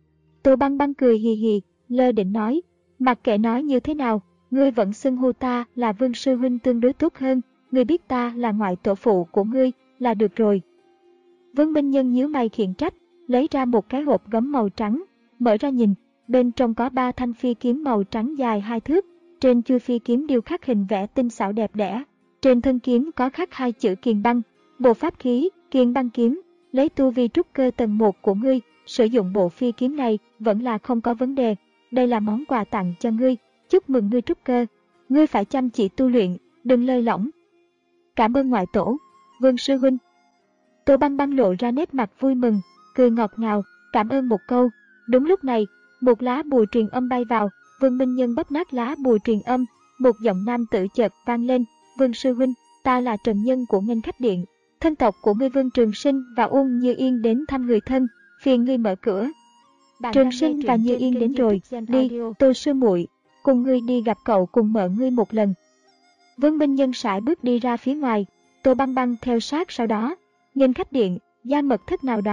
Tô Băng Băng cười hì hì, lơ định nói, mặc kệ nói như thế nào, ngươi vẫn xưng hô ta là Vương sư huynh tương đối tốt hơn, ngươi biết ta là ngoại tổ phụ của ngươi, là được rồi. Vương Minh Nhân nhíu mày khiển trách, lấy ra một cái hộp gấm màu trắng, mở ra nhìn, bên trong có ba thanh phi kiếm màu trắng dài hai thước, trên chuôi phi kiếm điêu khắc hình vẽ tinh xảo đẹp đẽ, trên thân kiếm có khắc hai chữ Kiền Băng, bộ pháp khí, Kiền Băng kiếm, lấy tu vi trúc cơ tầng một của ngươi, sử dụng bộ phi kiếm này vẫn là không có vấn đề, đây là món quà tặng cho ngươi, chúc mừng ngươi trúc cơ, ngươi phải chăm chỉ tu luyện, đừng lơi lỏng. Cảm ơn ngoại tổ, Vương sư huynh. Tô Băng Băng lộ ra nét mặt vui mừng, cười ngọt ngào, cảm ơn một câu. Đúng lúc này, một lá bùa truyền âm bay vào, Vương Minh Nhân bóp nát lá bùa truyền âm, một giọng nam tử chợt vang lên, Vương sư huynh, ta là Trần Nhân của Nghênh Khách Điện, thân tộc của ngươi Vương Trường Sinh và Uông Như Yên đến thăm người thân, phiền ngươi mở cửa. Bạn Trường Sinh và Như Yên đến rồi, đi, Tô sư muội, cùng ngươi đi gặp cậu cùng mở ngươi một lần. Vương Minh Nhân sải bước đi ra phía ngoài, Tô Băng Băng theo sát sau đó. Nghênh Khách Điện, gian mật thất nào đó,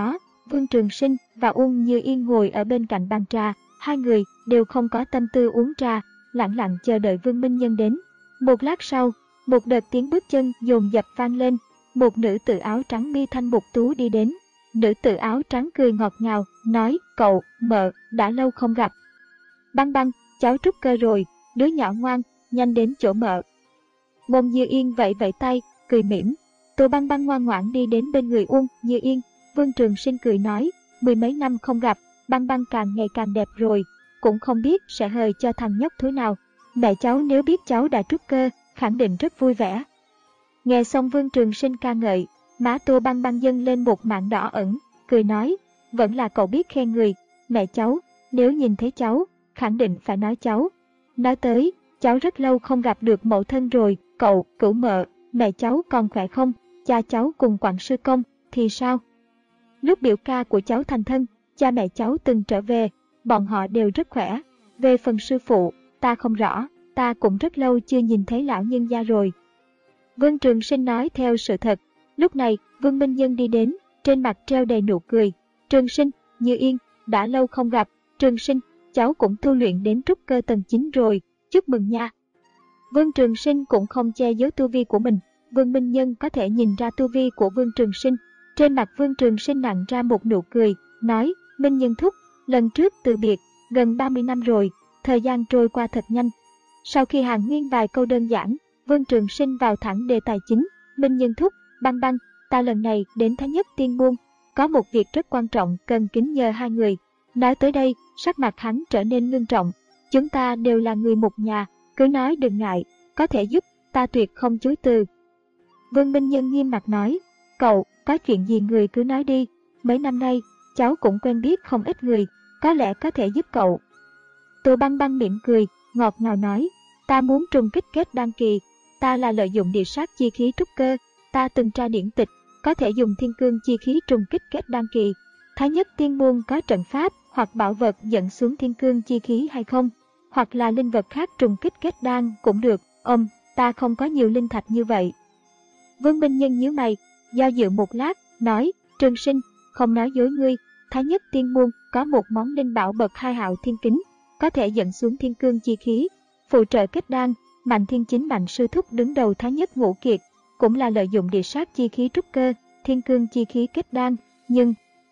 Vương Trường Sinh và Uông Như Yên ngồi ở bên cạnh bàn trà, hai người đều không có tâm tư uống trà, lặng lặng chờ đợi Vương Minh Nhân đến. Một lát sau, một đợt tiếng bước chân dồn dập vang lên, một nữ tử áo trắng mi thanh mục tú đi đến. Nữ tử áo trắng cười ngọt ngào, nói, cậu, mợ, đã lâu không gặp. Băng Băng, cháu trút cơ rồi, đứa nhỏ ngoan, nhanh đến chỗ mợ. Uông Như Yên vẫy vẫy tay, cười mỉm. Tô Băng Băng ngoan ngoãn đi đến bên người Uông Như Yên. Vương Trường Sinh cười nói, mười mấy năm không gặp, Băng Băng càng ngày càng đẹp rồi, cũng không biết sẽ hời cho thằng nhóc thối nào. Mẹ cháu nếu biết cháu đã trút cơ, khẳng định rất vui vẻ. Nghe xong Vương Trường Sinh ca ngợi, má Tô Băng Băng dâng lên một mảng đỏ ẩn, cười nói, vẫn là cậu biết khen người, mẹ cháu, nếu nhìn thấy cháu, khẳng định phải nói cháu. Nói tới, cháu rất lâu không gặp được mẫu thân rồi, cậu, cửu mợ, mẹ cháu còn khỏe không, cha cháu cùng Quặng sư công, thì sao? Lúc biểu ca của cháu thành thân, cha mẹ cháu từng trở về, bọn họ đều rất khỏe. Về phần sư phụ, ta không rõ, ta cũng rất lâu chưa nhìn thấy lão nhân gia rồi. Vương Trường Sinh nói theo sự thật. Lúc này, Vương Minh Nhân đi đến, trên mặt treo đầy nụ cười. Trường Sinh, Như Yên, đã lâu không gặp. Trường Sinh, cháu cũng tu luyện đến trúc cơ tầng chín rồi, chúc mừng nha. Vương Trường Sinh cũng không che giấu tu vi của mình. Vương Minh Nhân có thể nhìn ra tu vi của Vương Trường Sinh. Trên mặt Vương Trường Sinh nặng ra một nụ cười, nói, Minh Nhân thúc, lần trước từ biệt, gần ba mươi năm rồi, thời gian trôi qua thật nhanh. Sau khi Hàn Huyên vài câu đơn giản, Vương Trường Sinh vào thẳng đề tài chính. Minh Nhân thúc, Băng Băng, ta lần này đến Thái Nhất Tiên Môn, có một việc rất quan trọng cần kính nhờ hai người. Nói tới đây, sắc mặt hắn trở nên ngưng trọng. Chúng ta đều là người một nhà, cứ nói đừng ngại, có thể giúp, ta tuyệt không chối từ. Vương Minh Nhân nghiêm mặt nói, cậu, có chuyện gì người cứ nói đi, mấy năm nay, cháu cũng quen biết không ít người, có lẽ có thể giúp cậu. Tô Băng Băng mỉm cười, ngọt ngào nói, ta muốn trùng kích kết đan kỳ, ta là lợi dụng địa sát chi khí trúc cơ, ta từng tra điển tịch, có thể dùng thiên cương chi khí trùng kích kết đan kỳ. Thái Nhất Tiên Môn có trận pháp hoặc bảo vật dẫn xuống thiên cương chi khí hay không? Hoặc là linh vật khác trùng kích kết đan cũng được, ôm, ta không có nhiều linh thạch như vậy. Vương Minh Nhân nhíu mày, do dự một lát, nói, Trường Sinh, không nói dối ngươi, Thái Nhất Tiên Môn có một món linh bảo bậc hai hạo thiên kính, có thể dẫn xuống thiên cương chi khí, phụ trợ kết đan. Mạnh Thiên Chính Mạnh sư thúc đứng đầu Thái Nhất Ngũ Kiệt, cũng là lợi dụng địa sát chi khí trúc cơ, thiên cương chi khí kết đan, nhưng...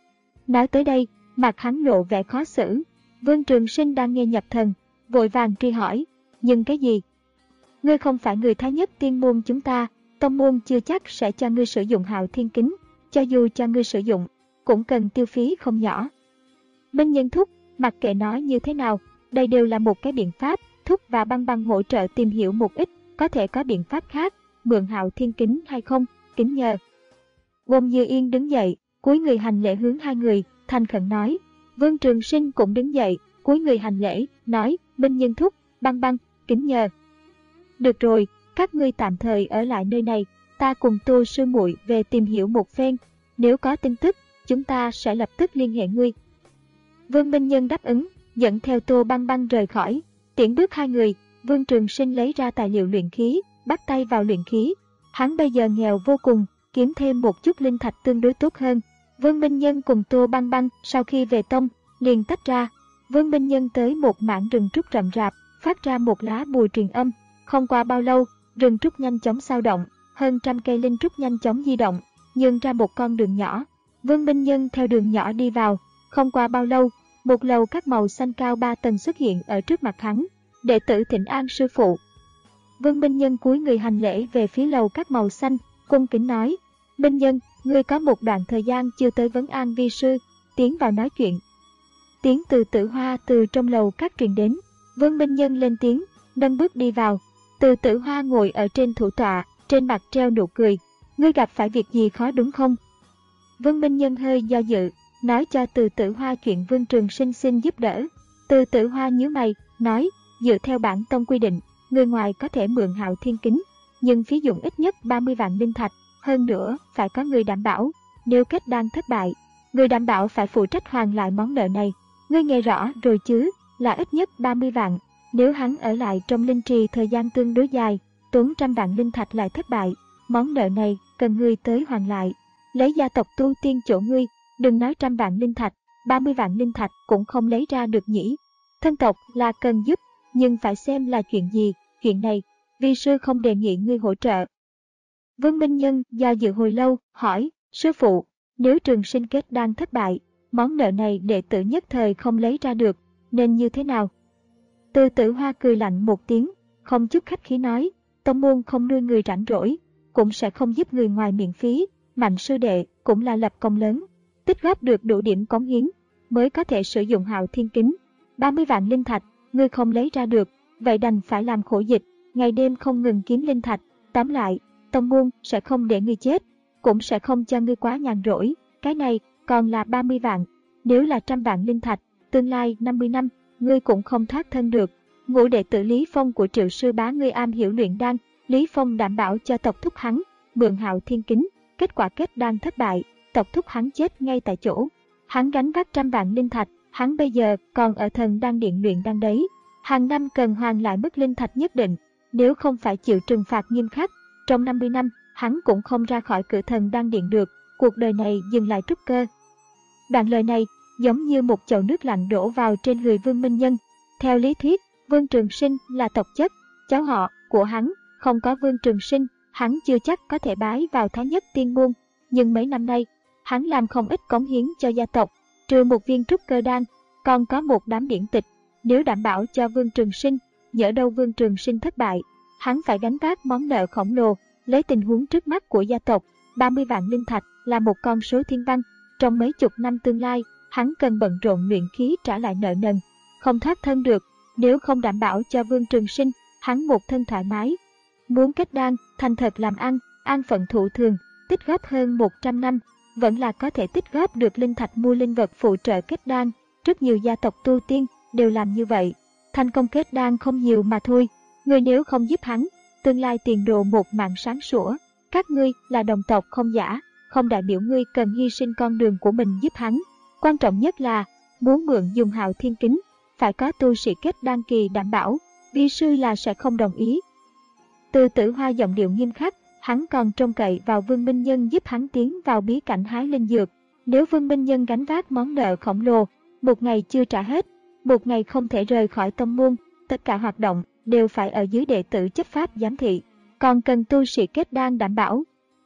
Nói tới đây, mặt hắn lộ vẻ khó xử. Vương Trường Sinh đang nghe nhập thần, vội vàng truy hỏi, nhưng cái gì? Ngươi không phải người Thái Nhất Tiên Môn chúng ta, tông môn chưa chắc sẽ cho ngươi sử dụng hạo thiên kính, cho dù cho ngươi sử dụng, cũng cần tiêu phí không nhỏ. Minh Nhân thúc, mặc kệ nói như thế nào, đây đều là một cái biện pháp. Thúc và Băng Băng hỗ trợ tìm hiểu một ít, có thể có biện pháp khác, mượn hạo thiên kính hay không, kính nhờ. Uông Như Yên đứng dậy, cúi người hành lễ hướng hai người, thành khẩn nói. Vương Trường Sinh cũng đứng dậy, cúi người hành lễ, nói, Minh Nhân thúc, Băng Băng, kính nhờ. Được rồi, các ngươi tạm thời ở lại nơi này, ta cùng Tô sư muội về tìm hiểu một phen, nếu có tin tức, chúng ta sẽ lập tức liên hệ ngươi. Vương Minh Nhân đáp ứng, dẫn theo Tô Băng Băng rời khỏi. Tiễn bước hai người, Vương Trường Sinh lấy ra tài liệu luyện khí, bắt tay vào luyện khí. Hắn bây giờ nghèo vô cùng, kiếm thêm một chút linh thạch tương đối tốt hơn. Vương Minh Nhân cùng Tô Băng Băng sau khi về tông, liền tách ra. Vương Minh Nhân tới một mảng rừng trúc rậm rạp, phát ra một lá bùa truyền âm. Không qua bao lâu, rừng trúc nhanh chóng sao động, hơn trăm cây linh trúc nhanh chóng di động, nhường ra một con đường nhỏ. Vương Minh Nhân theo đường nhỏ đi vào. Không qua bao lâu, một lầu các màu xanh cao ba tầng xuất hiện ở trước mặt hắn. Đệ tử thỉnh an sư phụ. Vương Minh Nhân cúi người hành lễ về phía lầu các màu xanh, cung kính nói, Minh Nhân, ngươi có một đoạn thời gian chưa tới vấn an vi sư, tiến vào nói chuyện. Tiếng từ Tử Hoa từ trong lầu các truyền đến. Vương Minh Nhân lên tiếng, nâng bước đi vào. Từ Tử Hoa ngồi ở trên thủ tọa, trên mặt treo nụ cười. Ngươi gặp phải việc gì khó đúng không? Vương Minh Nhân hơi do dự, nói cho Từ Tử Hoa chuyện Vương Trường Sinh xin giúp đỡ. Từ Tử Hoa nhíu mày, nói, dựa theo bản tông quy định, người ngoài có thể mượn hạo thiên kính, nhưng phí dụng ít nhất ba mươi vạn linh thạch, hơn nữa phải có người đảm bảo, nếu kết đan thất bại, người đảm bảo phải phụ trách hoàn lại món nợ này. Ngươi nghe rõ rồi chứ, là ít nhất ba mươi vạn, nếu hắn ở lại trong linh trì thời gian tương đối dài, tốn trăm vạn linh thạch lại thất bại, món nợ này cần ngươi tới hoàn lại. Lấy gia tộc tu tiên chỗ ngươi, Đừng nói trăm vạn linh thạch, ba mươi vạn linh thạch cũng không lấy ra được nhỉ. Thân tộc là cần giúp, nhưng phải xem là chuyện gì, chuyện này, vi sư không đề nghị ngươi hỗ trợ. Vương Minh Nhân do dự hồi lâu, hỏi, sư phụ, nếu Trường Sinh kết đan thất bại, món nợ này đệ tử nhất thời không lấy ra được, nên như thế nào? Từ Tử Hoa cười lạnh một tiếng, không chút khách khí nói, tông môn không nuôi người rảnh rỗi, cũng sẽ không giúp người ngoài miễn phí, Mạnh sư đệ cũng là lập công lớn, tích góp được đủ điểm cống hiến, mới có thể sử dụng Hạo Thiên Kính. ba mươi vạn linh thạch, ngươi không lấy ra được, vậy đành phải làm khổ dịch, ngày đêm không ngừng kiếm linh thạch. Tóm lại, tông môn sẽ không để ngươi chết, cũng sẽ không cho ngươi quá nhàn rỗi. Cái này còn là ba mươi vạn, nếu là trăm vạn linh thạch, tương lai năm mươi năm, ngươi cũng không thoát thân được. Ngũ đệ tử Lý Phong của Triệu sư bá ngươi am hiểu luyện đan, Lý Phong đảm bảo cho tộc thúc hắn mượn Hạo Thiên Kính, kết quả kết đan thất bại, tộc thúc hắn chết ngay tại chỗ. Hắn gánh vác trăm vạn linh thạch, hắn bây giờ còn ở Thần Đan Điện luyện đan đấy, hàng năm cần hoàn lại mức linh thạch nhất định, nếu không phải chịu trừng phạt nghiêm khắc, trong năm mươi năm hắn cũng không ra khỏi cửa Thần Đan Điện được, cuộc đời này dừng lại trúc cơ. Đoạn lời này giống như một chậu nước lạnh đổ vào trên người Vương Minh Nhân. Theo lý thuyết, Vương Trường Sinh là tộc chất, cháu họ của hắn, không có Vương Trường Sinh, hắn chưa chắc có thể bái vào Thái Nhất Tiên Môn, nhưng mấy năm nay, hắn làm không ít cống hiến cho gia tộc, trừ một viên trúc cơ đan, còn có một đám điển tịch, nếu đảm bảo cho Vương Trường Sinh, nhỡ đâu Vương Trường Sinh thất bại, hắn phải gánh vác món nợ khổng lồ. Lấy tình huống trước mắt của gia tộc, ba mươi vạn linh thạch là một con số thiên văn, trong mấy chục năm tương lai, hắn cần bận rộn luyện khí trả lại nợ nần, không thoát thân được, nếu không đảm bảo cho Vương Trường Sinh, hắn một thân thoải mái. Muốn kết đan, thành thật làm ăn, an phận thụ thường, tích góp hơn một trăm năm, vẫn là có thể tích góp được linh thạch mua linh vật phụ trợ kết đan, rất nhiều gia tộc tu tiên đều làm như vậy. Thành công kết đan không nhiều mà thôi, người nếu không giúp hắn, tương lai tiền đồ một mạng sáng sủa. Các ngươi là đồng tộc không giả, không đại biểu ngươi cần hy sinh con đường của mình giúp hắn. Quan trọng nhất là, muốn mượn dùng Hạo Thiên Kính, phải có tu sĩ kết đan kỳ đảm bảo, vi sư là sẽ không đồng ý. Từ Tử Hoa giọng điệu nghiêm khắc, hắn còn trông cậy vào Vương Minh Nhân giúp hắn tiến vào bí cảnh hái linh dược. Nếu Vương Minh Nhân gánh vác món nợ khổng lồ, một ngày chưa trả hết, một ngày không thể rời khỏi tông môn, tất cả hoạt động đều phải ở dưới đệ tử chấp pháp giám thị, còn cần tu sĩ kết đan đảm bảo.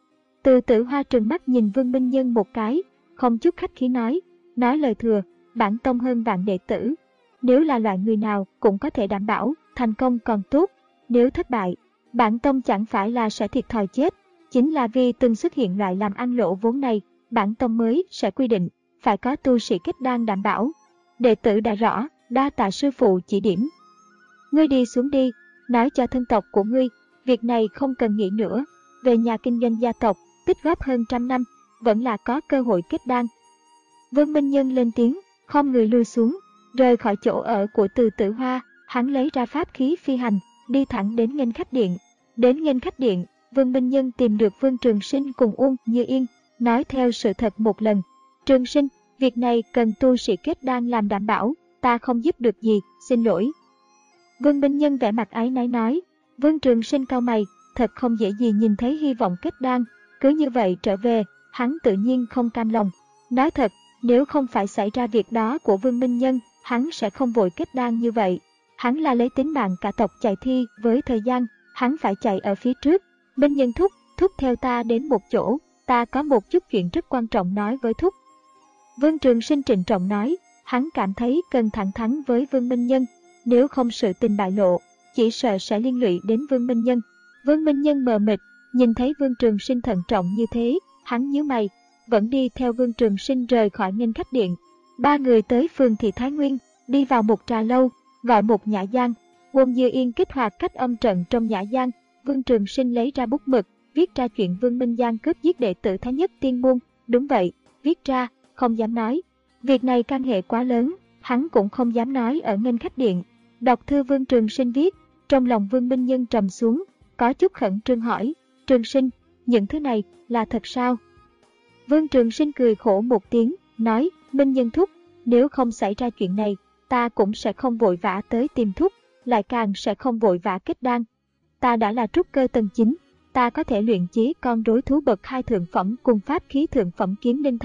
Từ Tử Hoa trừng mắt nhìn Vương Minh Nhân một cái, không chút khách khí nói, nói lời thừa, bản tông hơn vạn đệ tử, nếu là loại người nào cũng có thể đảm bảo, thành công còn tốt, nếu thất bại, bản tông chẳng phải là sẽ thiệt thòi chết. Chính là vì từng xuất hiện loại làm ăn lỗ vốn này, bản tông mới sẽ quy định, phải có tu sĩ kết đan đảm bảo. Đệ tử đã rõ, đa tạ sư phụ chỉ điểm. Ngươi đi xuống đi, nói cho thân tộc của ngươi, việc này không cần nghĩ nữa, về nhà kinh doanh gia tộc, tích góp hơn trăm năm, vẫn là có cơ hội kết đan. Vương Minh Nhân lên tiếng, không người lui xuống, rời khỏi chỗ ở của Từ Tử Hoa, hắn lấy ra pháp khí phi hành, đi thẳng đến nghênh khách điện. Đến nghênh khách điện, Vương Minh Nhân tìm được Vương Trường Sinh cùng Uông Như Yên, nói theo sự thật một lần. Trường Sinh, việc này cần tu sĩ kết đan làm đảm bảo, ta không giúp được gì, xin lỗi. Vương Minh Nhân vẻ mặt áy náy nói, Vương Trường Sinh cau mày, thật không dễ gì nhìn thấy hy vọng kết đan, cứ như vậy trở về, hắn tự nhiên không cam lòng. Nói thật, nếu không phải xảy ra việc đó của Vương Minh Nhân, hắn sẽ không vội kết đan như vậy. Hắn là lấy tính mạng cả tộc chạy thi với thời gian, hắn phải chạy ở phía trước. Minh Nhân thúc, thúc theo ta đến một chỗ, ta có một chút chuyện rất quan trọng nói với thúc. Vương Trường Sinh trịnh trọng nói, hắn cảm thấy cần thẳng thắn với Vương Minh Nhân, nếu không sự tình bại lộ, chỉ sợ sẽ liên lụy đến Vương Minh Nhân. Vương Minh Nhân mờ mịt, nhìn thấy Vương Trường Sinh thận trọng như thế, hắn nhíu mày, vẫn đi theo Vương Trường Sinh rời khỏi nghênh khách điện. Ba người tới phường Thị Thái Nguyên, đi vào một trà lâu, gọi một nhã gian. Uông Như Yên kích hoạt cách âm trận trong nhã gian, Vương Trường Sinh lấy ra bút mực, viết ra chuyện Vương Minh Giang cướp giết đệ tử Thái Nhất Tiên Môn. Đúng vậy, viết ra, không dám nói. Việc này can hệ quá lớn, hắn cũng không dám nói ở nghênh khách điện. Đọc thư Vương Trường Sinh viết, trong lòng Vương Minh Nhân trầm xuống, có chút khẩn trương hỏi, Trường Sinh, những thứ này là thật sao? Vương Trường Sinh cười khổ một tiếng, nói, Minh Nhân thúc, nếu không xảy ra chuyện này, ta cũng sẽ không vội vã tới tìm thúc, lại càng sẽ không vội vã kết đan. Ta đã là trúc cơ tầng chín, ta có thể luyện chế con rối thú bậc hai thượng phẩm cùng pháp khí thượng phẩm kiếm linh thạch,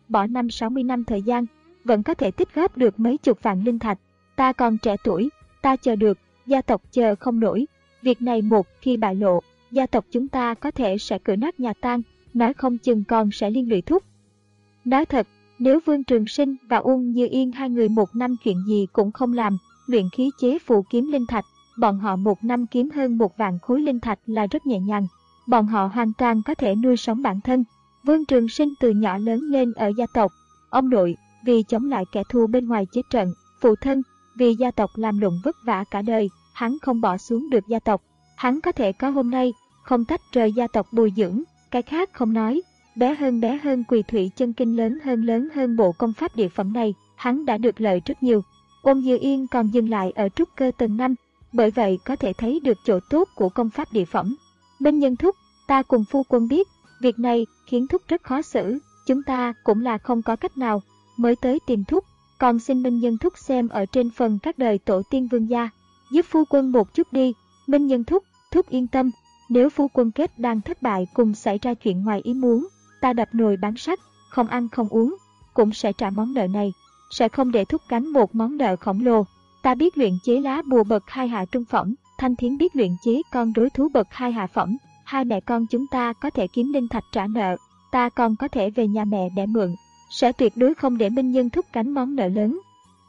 bỏ năm sáu mươi năm thời gian, vẫn có thể tích góp được mấy chục vạn linh thạch. Ta còn trẻ tuổi, ta chờ được, gia tộc chờ không nổi. Việc này một khi bại lộ, gia tộc chúng ta có thể sẽ cửa nát nhà tan, nói không chừng còn sẽ liên lụy Thúc. Nói thật, nếu Vương Trường Sinh và Uông Như Yên hai người một năm chuyện gì cũng không làm, luyện khí chế phù kiếm linh thạch, bọn họ một năm kiếm hơn một vạn khối linh thạch là rất nhẹ nhàng. Bọn họ hoàn toàn có thể nuôi sống bản thân. Vương Trường Sinh từ nhỏ lớn lên ở gia tộc. Ông nội vì chống lại kẻ thù bên ngoài chết trận, phụ thân vì gia tộc làm lụng vất vả cả đời, hắn không bỏ xuống được gia tộc. Hắn có thể có hôm nay, không tách rời gia tộc bồi dưỡng, cái khác không nói. Bé hơn bé hơn Quỳ Thủy Chân Kinh, lớn hơn lớn hơn bộ công pháp địa phẩm này, hắn đã được lợi rất nhiều. Ôn Như Yên còn dừng lại ở trúc cơ tầng năm, bởi vậy có thể thấy được chỗ tốt của công pháp địa phẩm. Minh Nhân Thúc, ta cùng phu quân biết, việc này khiến Thúc rất khó xử, chúng ta cũng là không có cách nào, mới tới tìm Thúc, còn xin Minh Nhân Thúc xem ở trên phần các đời tổ tiên Vương gia, giúp phu quân một chút đi. Minh Nhân Thúc, Thúc yên tâm, nếu phu quân kết đan thất bại cùng xảy ra chuyện ngoài ý muốn, ta đập nồi bán sắt, không ăn không uống, cũng sẽ trả món nợ này, sẽ không để Thúc gánh một món nợ khổng lồ. Ta biết luyện chế lá bùa bậc hai hạ trung phẩm, Thanh Thiến biết luyện chế con rối thú bậc hai hạ phẩm, hai mẹ con chúng ta có thể kiếm linh thạch trả nợ, ta còn có thể về nhà mẹ để mượn, sẽ tuyệt đối không để Minh Nhân Thúc gánh món nợ lớn.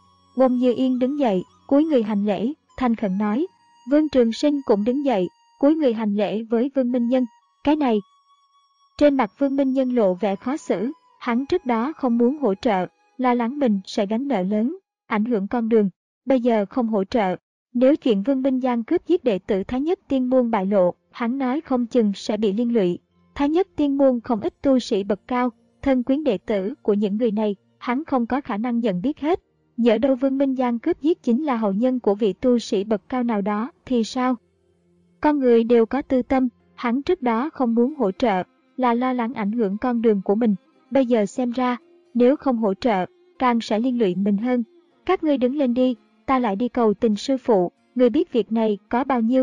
Ôn Như Yên đứng dậy, cúi người hành lễ, thành khẩn nói. Vương Trường Sinh cũng đứng dậy, cúi người hành lễ với Vương Minh Nhân. Cái này, trên mặt Vương Minh Nhân lộ vẻ khó xử, hắn trước đó không muốn hỗ trợ, lo lắng mình sẽ gánh nợ lớn, ảnh hưởng con đường, bây giờ không hỗ trợ. Nếu chuyện Vương Minh Giang cướp giết đệ tử Thái Nhất Tiên Môn bại lộ, hắn nói không chừng sẽ bị liên lụy. Thái Nhất Tiên Môn không ít tu sĩ bậc cao, thân quyến đệ tử của những người này, hắn không có khả năng nhận biết hết. Nhỡ đâu Vương Minh Giang cướp giết chính là hậu nhân của vị tu sĩ bậc cao nào đó, thì sao? Con người đều có tư tâm, hắn trước đó không muốn hỗ trợ, là lo lắng ảnh hưởng con đường của mình. Bây giờ xem ra, nếu không hỗ trợ, càng sẽ liên lụy mình hơn. Các ngươi đứng lên đi, ta lại đi cầu tình sư phụ, người biết việc này có bao nhiêu?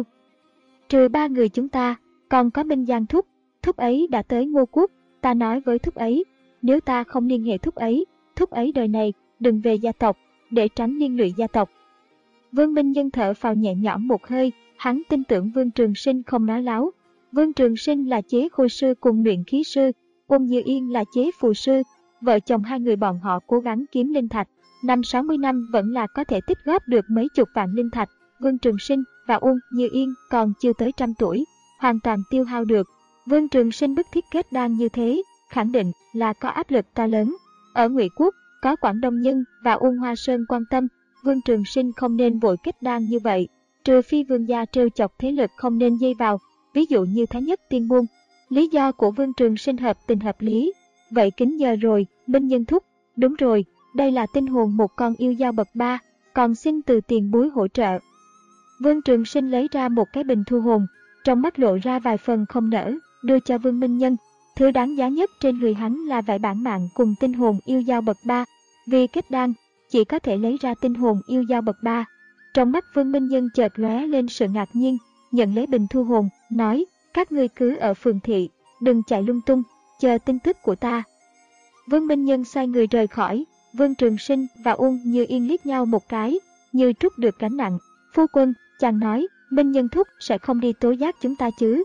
Trừ ba người chúng ta, còn có Minh Giang Thúc, Thúc ấy đã tới Ngô Quốc, ta nói với Thúc ấy, nếu ta không liên hệ Thúc ấy, Thúc ấy đời này đừng về gia tộc, để tránh liên lụy gia tộc. Vương Minh Nhân thở phào nhẹ nhõm một hơi, hắn tin tưởng Vương Trường Sinh không nói láo. Vương Trường Sinh là chế khôi sư cùng luyện khí sư, Ôn Như Yên là chế phù sư, vợ chồng hai người bọn họ cố gắng kiếm linh thạch, năm sáu mươi năm vẫn là có thể tích góp được mấy chục vạn linh thạch. Vương Trường Sinh và Ôn Như Yên còn chưa tới trăm tuổi, hoàn toàn tiêu hao được. Vương Trường Sinh bức thiết kết đan như thế, khẳng định là có áp lực to lớn. Ở Ngụy Quốc, có Quảng Đông Nhân và Ôn Hoa Sơn quan tâm, Vương Trường Sinh không nên vội kết đan như vậy, trừ phi vương gia trêu chọc thế lực không nên dây vào, ví dụ như Thái Nhất Tiên Môn. Lý do của Vương Trường Sinh hợp tình hợp lý. Vậy kính nhờ rồi, Minh Nhân Thúc. Đúng rồi, đây là tinh hồn một con yêu dao bậc ba, còn xin từ tiền bối hỗ trợ. Vương Trường Sinh lấy ra một cái bình thu hồn, trong mắt lộ ra vài phần không nỡ, đưa cho Vương Minh Nhân. Thứ đáng giá nhất trên người hắn là vải bản mạng cùng tinh hồn yêu dao bậc ba. Vì kết đan, chỉ có thể lấy ra tinh hồn yêu dao bậc ba. Trong mắt Vương Minh Nhân chợt lóe lên sự ngạc nhiên, nhận lấy bình thu hồn, nói, các ngươi cứ ở phường thị, đừng chạy lung tung, chờ tin tức của ta. Vương Minh Nhân xoay người rời khỏi, Vương Trường Sinh và Ôn Như Yên liếc nhau một cái, như trút được gánh nặng. Phu quân, chàng nói, Minh Nhân Thúc sẽ không đi tố giác chúng ta chứ?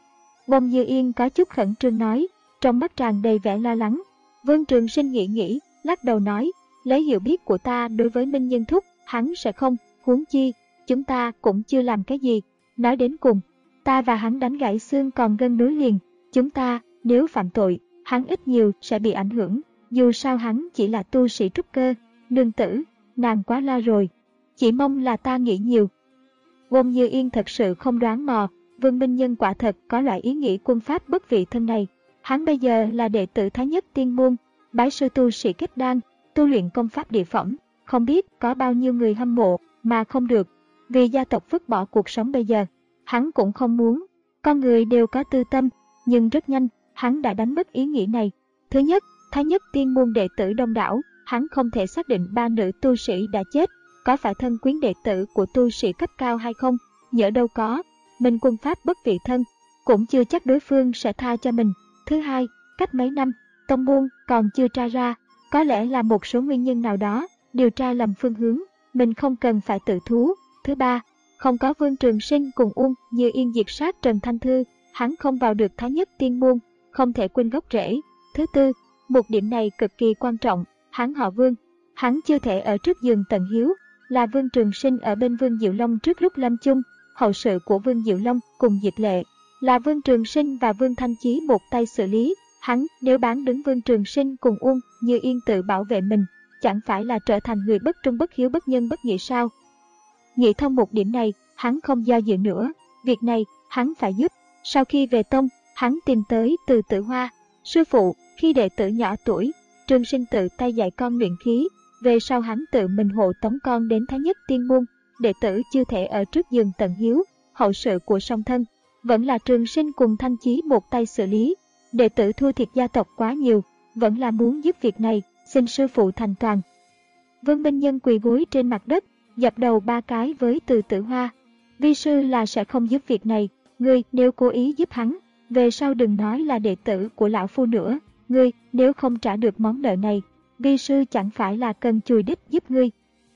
Ôn Như Yên có chút khẩn trương nói, trong mắt tràn đầy vẻ lo lắng. Vương Trường Sinh nghĩ nghĩ, lắc đầu nói, lấy hiểu biết của ta đối với Minh Nhân Thúc, hắn sẽ không, huống chi, chúng ta cũng chưa làm cái gì. Nói đến cùng, ta và hắn đánh gãy xương còn gân nối liền, chúng ta, nếu phạm tội, hắn ít nhiều sẽ bị ảnh hưởng, dù sao hắn chỉ là tu sĩ trúc cơ. Nương tử, nàng quá lo rồi, chỉ mong là ta nghĩ nhiều. Ôn Như Yên thật sự không đoán mò, Vương Minh Nhân quả thật có loại ý nghĩ quân pháp bất vị thân này. Hắn bây giờ là đệ tử Thái Nhất Tiên Môn, bái sư tu sĩ kết đan, tu luyện công pháp địa phẩm, không biết có bao nhiêu người hâm mộ mà không được. Vì gia tộc vứt bỏ cuộc sống bây giờ, hắn cũng không muốn. Con người đều có tư tâm, nhưng rất nhanh, hắn đã đánh mất ý nghĩ này. Thứ nhất, Thái Nhất Tiên Môn đệ tử đông đảo, hắn không thể xác định ba nữ tu sĩ đã chết, có phải thân quyến đệ tử của tu sĩ cấp cao hay không, nhỡ đâu có, mình quân pháp bất vị thân, cũng chưa chắc đối phương sẽ tha cho mình. Thứ hai, cách mấy năm, tông môn còn chưa tra ra Có lẽ là một số nguyên nhân nào đó, điều tra lầm phương hướng, mình không cần phải tự thú. Thứ ba, không có Vương Trường Sinh cùng Uông Như Yên diệt sát Trần Thanh Thư, hắn không vào được Thái Nhất Tiên Môn, không thể quên gốc rễ. Thứ tư, một điểm này cực kỳ quan trọng, hắn họ Vương, hắn chưa thể ở trước giường Tần Hiếu, là Vương Trường Sinh ở bên Vương Diệu Long trước lúc lâm chung, hậu sự của Vương Diệu Long cùng Diệt Lệ, là Vương Trường Sinh và Vương Thanh Chí một tay xử lý, hắn nếu bán đứng Vương Trường Sinh cùng Uông Như Yên tự bảo vệ mình, chẳng phải là trở thành người bất trung bất hiếu bất nhân bất nghĩa sao? Nghĩ thông một điểm này, hắn không do dự nữa, việc này hắn phải giúp. Sau khi về tông, hắn tìm tới Từ Tử Hoa, sư phụ. Khi đệ tử nhỏ tuổi, Trường Sinh tự tay dạy con luyện khí, về sau hắn tự mình hộ tống con đến Thái Nhất Tiên Môn, đệ tử chưa thể ở trước giường Tần Hiếu, hậu sự của song thân, vẫn là Trường Sinh cùng Thanh Chí một tay xử lý, đệ tử thua thiệt gia tộc quá nhiều, vẫn là muốn giúp việc này, xin sư phụ thành toàn. Vương Minh Nhân quỳ gối trên mặt đất, dập đầu ba cái với Từ Tử Hoa, vi sư là sẽ không giúp việc này, ngươi nếu cố ý giúp hắn, về sau đừng nói là đệ tử của lão phu nữa. Ngươi, nếu không trả được món nợ này, vi sư chẳng phải là cần chùi đít giúp ngươi.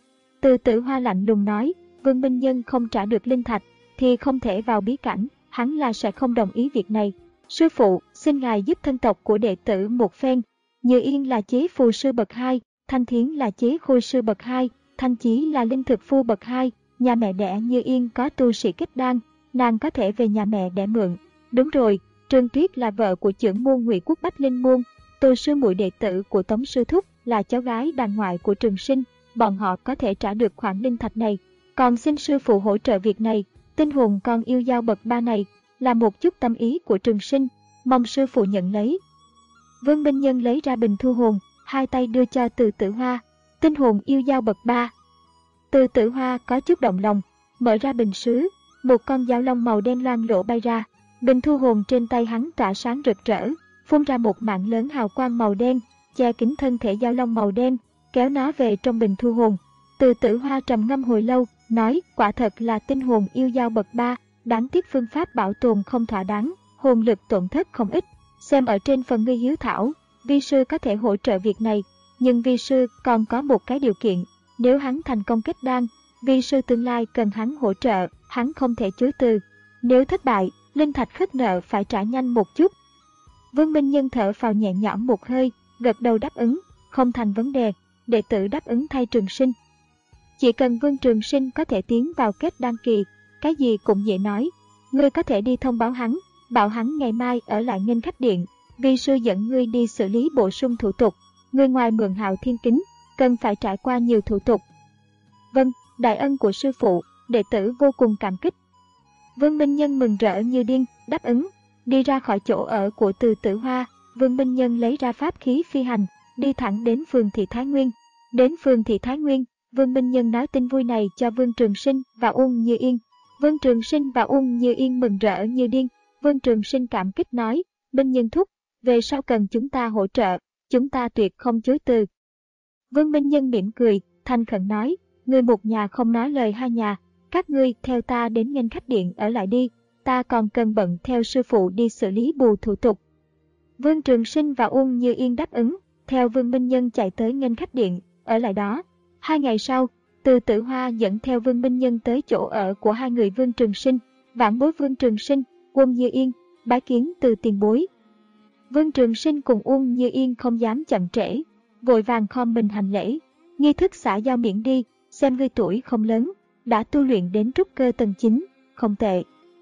Từ Tử Hoa lạnh lùng nói, Vương Minh Nhân không trả được linh thạch, thì không thể vào bí cảnh, hắn là sẽ không đồng ý việc này. Sư phụ, xin ngài giúp thân tộc của đệ tử một phen. Như Yên là chế phù sư bậc hai, Thanh Thiến là chế khôi sư bậc hai, Thanh Chí là linh thực phu bậc hai, nhà mẹ đẻ Như Yên có tu sĩ kết đan, nàng có thể về nhà mẹ đẻ mượn. Đúng rồi. Trương Tuyết là vợ của trưởng môn Ngụy Quốc Bách Linh Môn, Tô sư muội đệ tử của Tống sư thúc, là cháu gái đàn ngoại của Trường Sinh, bọn họ có thể trả được khoản linh thạch này. Còn xin sư phụ hỗ trợ việc này, tinh hồn con yêu dao bậc ba này là một chút tâm ý của Trường Sinh, mong sư phụ nhận lấy. Vương Minh Nhân lấy ra bình thu hồn, hai tay đưa cho Từ Tử Hoa, tinh hồn yêu dao bậc ba. Từ Tử Hoa có chút động lòng, mở ra bình sứ, một con dao long màu đen loang lổ bay ra. Bình thu hồn trên tay hắn tỏa sáng rực rỡ, phun ra một mạng lớn hào quang màu đen, che kín thân thể dao long màu đen, kéo nó về trong bình thu hồn. Từ Tử Hoa trầm ngâm hồi lâu, nói, quả thật là tinh hồn yêu dao bậc ba, đáng tiếc phương pháp bảo tồn không thỏa đáng, hồn lực tổn thất không ít. Xem ở trên phần ngươi hiếu thảo, vi sư có thể hỗ trợ việc này, nhưng vi sư còn có một cái điều kiện, nếu hắn thành công kết đan, vi sư tương lai cần hắn hỗ trợ, hắn không thể chối từ. Nếu thất bại, linh thạch khất nợ phải trả nhanh một chút. Vương Minh Nhân thở phào nhẹ nhõm một hơi, gật đầu đáp ứng, không thành vấn đề, đệ tử đáp ứng thay Trường Sinh. Chỉ cần Vương Trường Sinh có thể tiến vào kết đan kỳ, cái gì cũng dễ nói. Ngươi có thể đi thông báo hắn, bảo hắn ngày mai ở lại Nghênh Khách Điện, vi sư dẫn ngươi đi xử lý bổ sung thủ tục. Ngươi ngoài mượn Hạo Thiên Kính, cần phải trải qua nhiều thủ tục. Vâng, đại ân của sư phụ, đệ tử vô cùng cảm kích. Vương Minh Nhân mừng rỡ như điên, đáp ứng, đi ra khỏi chỗ ở của Từ Tử Hoa, Vương Minh Nhân lấy ra pháp khí phi hành, đi thẳng đến phường Thị Thái Nguyên. Đến phường Thị Thái Nguyên, Vương Minh Nhân nói tin vui này cho Vương Trường Sinh và Uông Như Yên. Vương Trường Sinh và Uông Như Yên mừng rỡ như điên, Vương Trường Sinh cảm kích nói, Minh Nhân thúc, về sau cần chúng ta hỗ trợ, chúng ta tuyệt không chối từ. Vương Minh Nhân mỉm cười, thành khẩn nói, người một nhà không nói lời hai nhà, các ngươi theo ta đến Nghênh Khách Điện ở lại đi, ta còn cần bận theo sư phụ đi xử lý bù thủ tục. Vương Trường Sinh và Uông Như Yên đáp ứng, theo Vương Minh Nhân chạy tới Nghênh Khách Điện, ở lại đó. Hai ngày sau, Từ Tử Hoa dẫn theo Vương Minh Nhân tới chỗ ở của hai người Vương Trường Sinh, vãn bối Vương Trường Sinh, Uông Như Yên, bái kiến Từ tiền bối. Vương Trường Sinh cùng Uông Như Yên không dám chậm trễ, vội vàng khom mình hành lễ, nghi thức xả giao miễn đi, xem ngươi tuổi không lớn, đã tu luyện đến trúc cơ tầng chín, không tệ.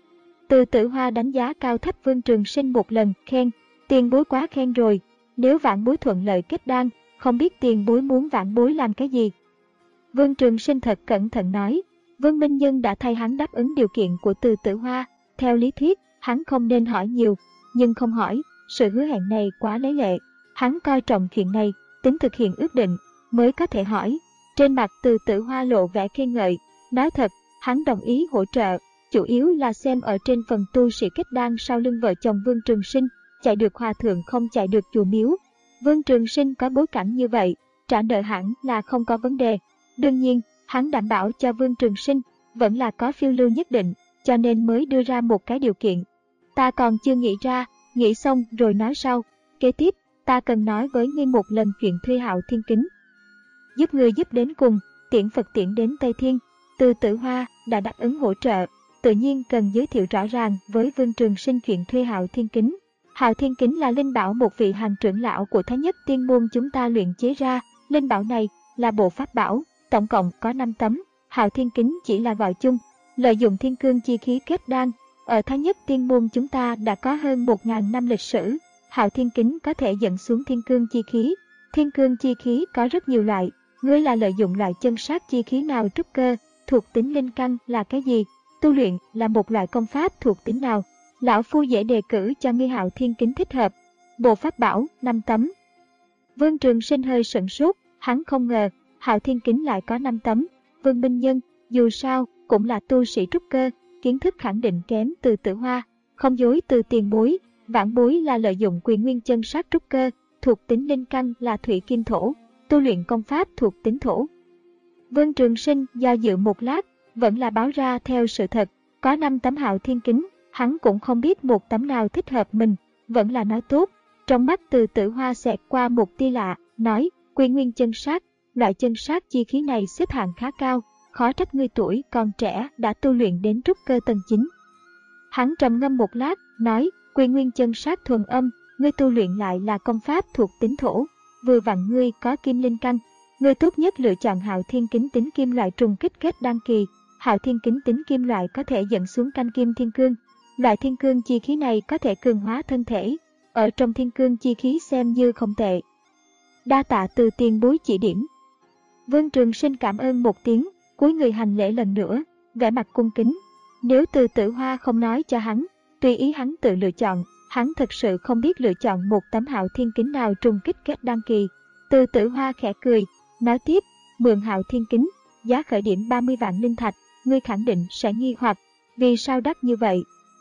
Từ Tử Hoa đánh giá cao thấp Vương Trường Sinh một lần, khen, tiền bối quá khen rồi, nếu vãn bối thuận lợi kết đan, không biết tiền bối muốn vãn bối làm cái gì. Vương Trường Sinh thật cẩn thận nói, Vương Minh Nhân đã thay hắn đáp ứng điều kiện của Từ Tử Hoa, theo lý thuyết, hắn không nên hỏi nhiều, nhưng không hỏi, sự hứa hẹn này quá lấy lệ, hắn coi trọng chuyện này, tính thực hiện ước định, mới có thể hỏi. Trên mặt Từ Tử Hoa lộ vẻ khen ngợi, nói thật, hắn đồng ý hỗ trợ, chủ yếu là xem ở trên phần tu sĩ kết đan sau lưng vợ chồng Vương Trường Sinh, chạy được hòa thượng không chạy được chùa miếu. Vương Trường Sinh có bối cảnh như vậy, trả nợ hẳn là không có vấn đề. Đương nhiên, hắn đảm bảo cho Vương Trường Sinh, vẫn là có phiêu lưu nhất định, cho nên mới đưa ra một cái điều kiện. Ta còn chưa nghĩ ra, nghĩ xong rồi nói sau. Kế tiếp, ta cần nói với ngươi một lần chuyện thuê Hạo Thiên Kính. Giúp người giúp đến cùng, tiễn Phật tiễn đến Tây Thiên. Từ Tử Hoa đã đáp ứng hỗ trợ, tự nhiên cần giới thiệu rõ ràng với Vương Trường Sinh chuyện thuê Hạo Thiên Kính. Hạo Thiên Kính là linh bảo một vị hàng trưởng lão của Thái Nhất Tiên Môn chúng ta luyện chế ra. Linh bảo này là bộ pháp bảo, tổng cộng có năm tấm. Hạo Thiên Kính chỉ là gọi chung, lợi dụng thiên cương chi khí kết đan. Ở Thái Nhất Tiên Môn chúng ta đã có hơn một nghìn năm lịch sử. Hạo Thiên Kính có thể dẫn xuống thiên cương chi khí. Thiên cương chi khí có rất nhiều loại. Ngươi là lợi dụng loại chân sát chi khí nào trúc cơ, thuộc tính linh căn là cái gì, tu luyện là một loại công pháp thuộc tính nào. Lão Phu dễ đề cử cho ngươi Hạo Thiên Kính thích hợp. Bộ pháp bảo, năm tấm. Vương Trường Sinh hơi sửng sốt, hắn không ngờ Hạo Thiên Kính lại có năm tấm. Vương Minh Nhân, dù sao, cũng là tu sĩ trúc cơ, kiến thức khẳng định kém Từ Tử Hoa, không dối từ tiền bối. Vãn bối là lợi dụng quyền nguyên chân sát trúc cơ, thuộc tính linh căn là thủy kim thổ, tu luyện công pháp thuộc tính thổ. Vương Trường Sinh do dự một lát, vẫn là báo ra theo sự thật, có năm tấm Hạo Thiên Kính, hắn cũng không biết một tấm nào thích hợp mình, vẫn là nói tốt. Trong mắt Từ Tử Hoa xẹt qua một tia lạ, nói, quyền nguyên chân sát, loại chân sát chi khí này xếp hạng khá cao, khó trách ngươi tuổi còn trẻ đã tu luyện đến trúc cơ tầng chín. Hắn trầm ngâm một lát, nói, quyền nguyên chân sát thuần âm, ngươi tu luyện lại là công pháp thuộc tính thổ, vừa vặn ngươi có kim linh căn, ngươi tốt nhất lựa chọn Hạo Thiên Kính tính kim loại trùng kích kết đan kỳ. Hạo Thiên Kính tính kim loại có thể dẫn xuống canh kim thiên cương, loại thiên cương chi khí này có thể cường hóa thân thể, ở trong thiên cương chi khí xem như không tệ. Đa tạ Từ tiền bối chỉ điểm. Vương Trường Sinh cảm ơn một tiếng, cúi người hành lễ lần nữa, vẻ mặt cung kính. Nếu Từ Tử Hoa không nói cho hắn, tùy ý hắn tự lựa chọn, hắn thật sự không biết lựa chọn một tấm Hạo Thiên Kính nào trùng kích kết đan kỳ. Từ Tử Hoa khẽ cười, nói tiếp, mượn Hạo Thiên Kính, giá khởi điểm ba mươi vạn linh thạch, ngươi khẳng định sẽ nghi hoặc, vì sao đắt như vậy?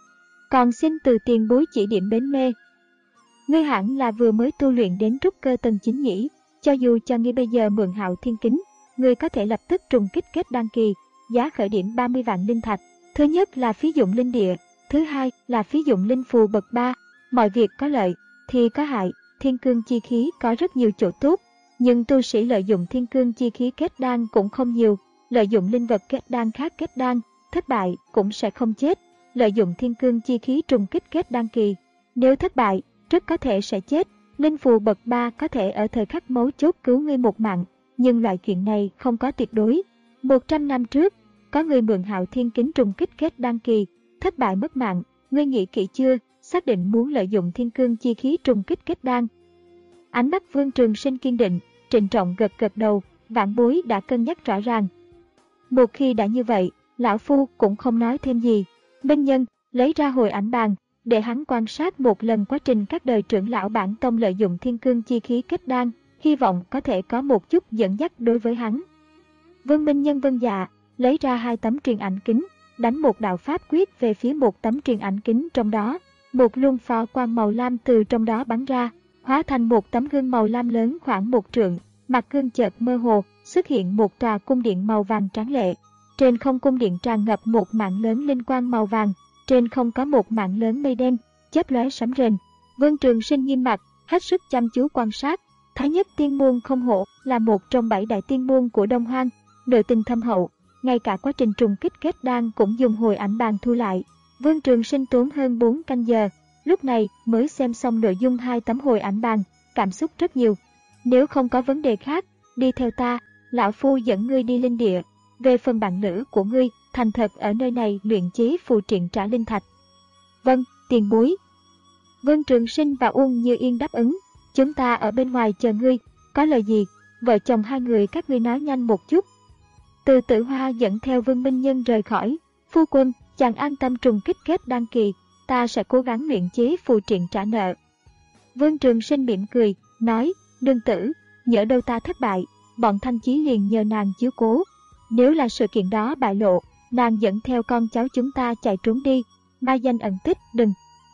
Còn xin Từ tiền bối chỉ điểm bến mê. Ngươi hẳn là vừa mới tu luyện đến trúc cơ tầng chín nhỉ, cho dù cho ngươi bây giờ mượn Hạo Thiên Kính, ngươi có thể lập tức trùng kích kết đan kỳ, giá khởi điểm ba mươi vạn linh thạch. Thứ nhất là phí dụng linh địa, thứ hai là phí dụng linh phù bậc ba. Mọi việc có lợi thì có hại, thiên cương chi khí có rất nhiều chỗ tốt, nhưng tu sĩ lợi dụng thiên cương chi khí kết đan cũng không nhiều. Lợi dụng linh vật kết đan khác kết đan, thất bại cũng sẽ không chết. Lợi dụng thiên cương chi khí trùng kích kết đan kỳ, nếu thất bại, rất có thể sẽ chết. Linh phù bậc ba có thể ở thời khắc mấu chốt cứu ngươi một mạng, nhưng loại chuyện này không có tuyệt đối. một trăm năm trước, có người mượn Hạo Thiên Kính trùng kích kết đan kỳ, thất bại mất mạng. Ngươi nghĩ kỹ chưa, xác định muốn lợi dụng thiên cương chi khí trùng kích kết đan? Ánh mắt Vương Trường Sinh kiên định, trịnh trọng gật gật đầu, vãn bối đã cân nhắc rõ ràng. Một khi đã như vậy, lão phu cũng không nói thêm gì. Minh Nhân lấy ra hồi ảnh bàn, để hắn quan sát một lần quá trình các đời trưởng lão bản tông lợi dụng thiên cương chi khí kết đan, hy vọng có thể có một chút dẫn dắt đối với hắn. Vương Minh Nhân vâng dạ, lấy ra hai tấm truyền ảnh kính, đánh một đạo pháp quyết về phía một tấm truyền ảnh kính trong đó. Một luồng phò quang màu lam từ trong đó bắn ra, hóa thành một tấm gương màu lam lớn khoảng một trượng. Mặt gương chợt mơ hồ, xuất hiện một tòa cung điện màu vàng tráng lệ. Trên không cung điện tràn ngập một mảng lớn linh quang màu vàng, trên không có một mảng lớn mây đen, chớp lóe sấm rền. Vương Trường Sinh nghiêm mặt, hết sức chăm chú quan sát. Thái Nhất Tiên Môn không hổ là một trong bảy đại tiên môn của Đông Hoang, nội tình thâm hậu, ngay cả quá trình trùng kích kết đan cũng dùng hồi ảnh bàn thu lại. Vương Trường Sinh tốn hơn bốn canh giờ, lúc này mới xem xong nội dung hai tấm hồi ảnh bàn, cảm xúc rất nhiều. Nếu không có vấn đề khác, đi theo ta, lão phu dẫn ngươi đi linh địa. Về phần bạn nữ của ngươi, thành thật ở nơi này luyện chế phù triện trả linh thạch. Vâng, tiền bối. Vương Trường Sinh và Uông Như Yên đáp ứng. Chúng ta ở bên ngoài chờ ngươi, có lời gì, vợ chồng hai người các ngươi nói nhanh một chút. Từ Tử Hoa dẫn theo Vương Minh Nhân rời khỏi. Phu quân, chàng an tâm trùng kích kết đan kỳ, ta sẽ cố gắng luyện chế phù triện trả nợ. Vương Trường Sinh mỉm cười, nói, nương tử, nhỡ đâu ta thất bại, bọn Thanh Chí liền nhờ nàng chiếu cố. Nếu là sự kiện đó bại lộ, nàng dẫn theo con cháu chúng ta chạy trốn đi, mai danh ẩn tích, đừng.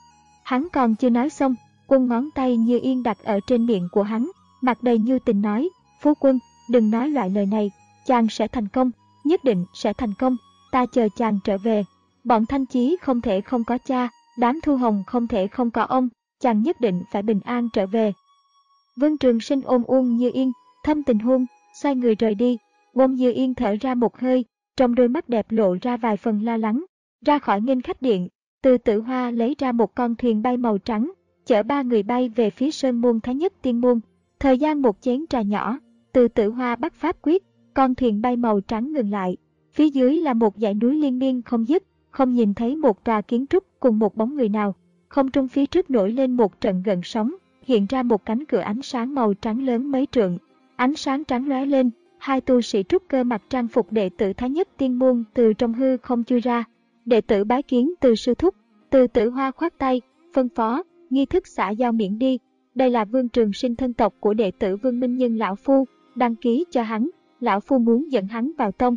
Hắn còn chưa nói xong, Quân ngón tay Như Yên đặt ở trên miệng của hắn, mặt đầy nhu tình nói, phu quân, đừng nói loại lời này, chàng sẽ thành công, nhất định sẽ thành công, ta chờ chàng trở về. Bọn Thanh Chí không thể không có cha, đám Thu Hồng không thể không có ông, chàng nhất định phải bình an trở về. Vương Trường Sinh ôm Uông Như Yên, thâm tình hôn, xoay người rời đi. Uông Như Yên thở ra một hơi, trong đôi mắt đẹp lộ ra vài phần lo lắng. Ra khỏi nghênh khách điện, Từ Tử Hoa lấy ra một con thuyền bay màu trắng, chở ba người bay về phía sơn môn Thái Nhất Tiên Môn. Thời gian một chén trà nhỏ, Từ Tử Hoa bắt pháp quyết, con thuyền bay màu trắng ngừng lại. Phía dưới là một dãy núi liên miên không dứt, không nhìn thấy một tòa kiến trúc cùng một bóng người nào. Không trung phía trước nổi lên một trận gợn sóng, hiện ra một cánh cửa ánh sáng màu trắng lớn mấy trượng. Ánh sáng trắng lóe lên, hai tu sĩ trúc cơ mặc trang phục đệ tử Thái Nhất Tiên Môn từ trong hư không chui ra. Đệ tử bái kiến Từ sư thúc. Từ Tử Hoa khoát tay, phân phó, nghi thức xã giao miễn đi. Đây là Vương Trường Sinh, thân tộc của đệ tử Vương Minh Nhân lão phu, đăng ký cho hắn, lão phu muốn dẫn hắn vào tông.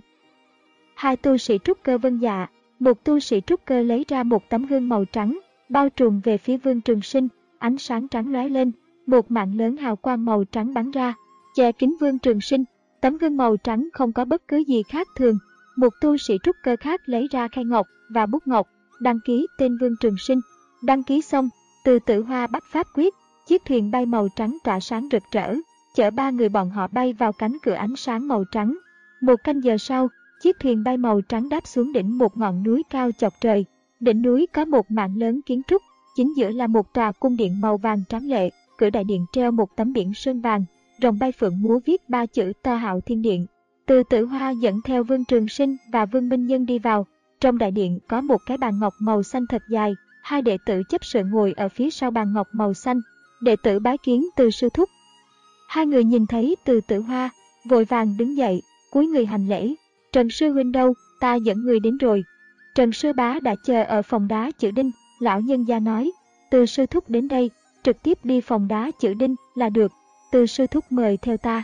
Hai tu sĩ trúc cơ vâng dạ. Một tu sĩ trúc cơ lấy ra một tấm gương màu trắng, bao trùm về phía Vương Trường Sinh. Ánh sáng trắng lóe lên, một mạng lớn hào quang màu trắng bắn ra, che kín Vương Trường Sinh. Tấm gương màu trắng không có bất cứ gì khác thường. Một tu sĩ trúc cơ khác lấy ra khay ngọc và bút ngọc, đăng ký tên Vương Trường Sinh. Đăng ký xong, Từ Tử Hoa bắt pháp quyết, chiếc thuyền bay màu trắng tỏa sáng rực rỡ, chở ba người bọn họ bay vào cánh cửa ánh sáng màu trắng. Một canh giờ sau, chiếc thuyền bay màu trắng đáp xuống đỉnh một ngọn núi cao chọc trời. Đỉnh núi có một mảng lớn kiến trúc, chính giữa là một tòa cung điện màu vàng tráng lệ, cửa đại điện treo một tấm biển sơn vàng, rồng bay phượng múa viết ba chữ To Hạo Thiên Điện. Từ Tử Hoa dẫn theo Vương Trường Sinh và Vương Minh Nhân đi vào. Trong đại điện có một cái bàn ngọc màu xanh thật dài, hai đệ tử chấp sự ngồi ở phía sau bàn ngọc màu xanh. Đệ tử bái kiến Từ sư thúc. Hai người nhìn thấy Từ Tử Hoa, vội vàng đứng dậy, cúi người hành lễ. Trần sư huynh đâu, ta dẫn người đến rồi. Trần sư bá đã chờ ở phòng đá chữ Đinh. Lão nhân gia nói, Từ sư thúc đến đây, trực tiếp đi phòng đá chữ Đinh là được. Từ sư thúc mời theo ta.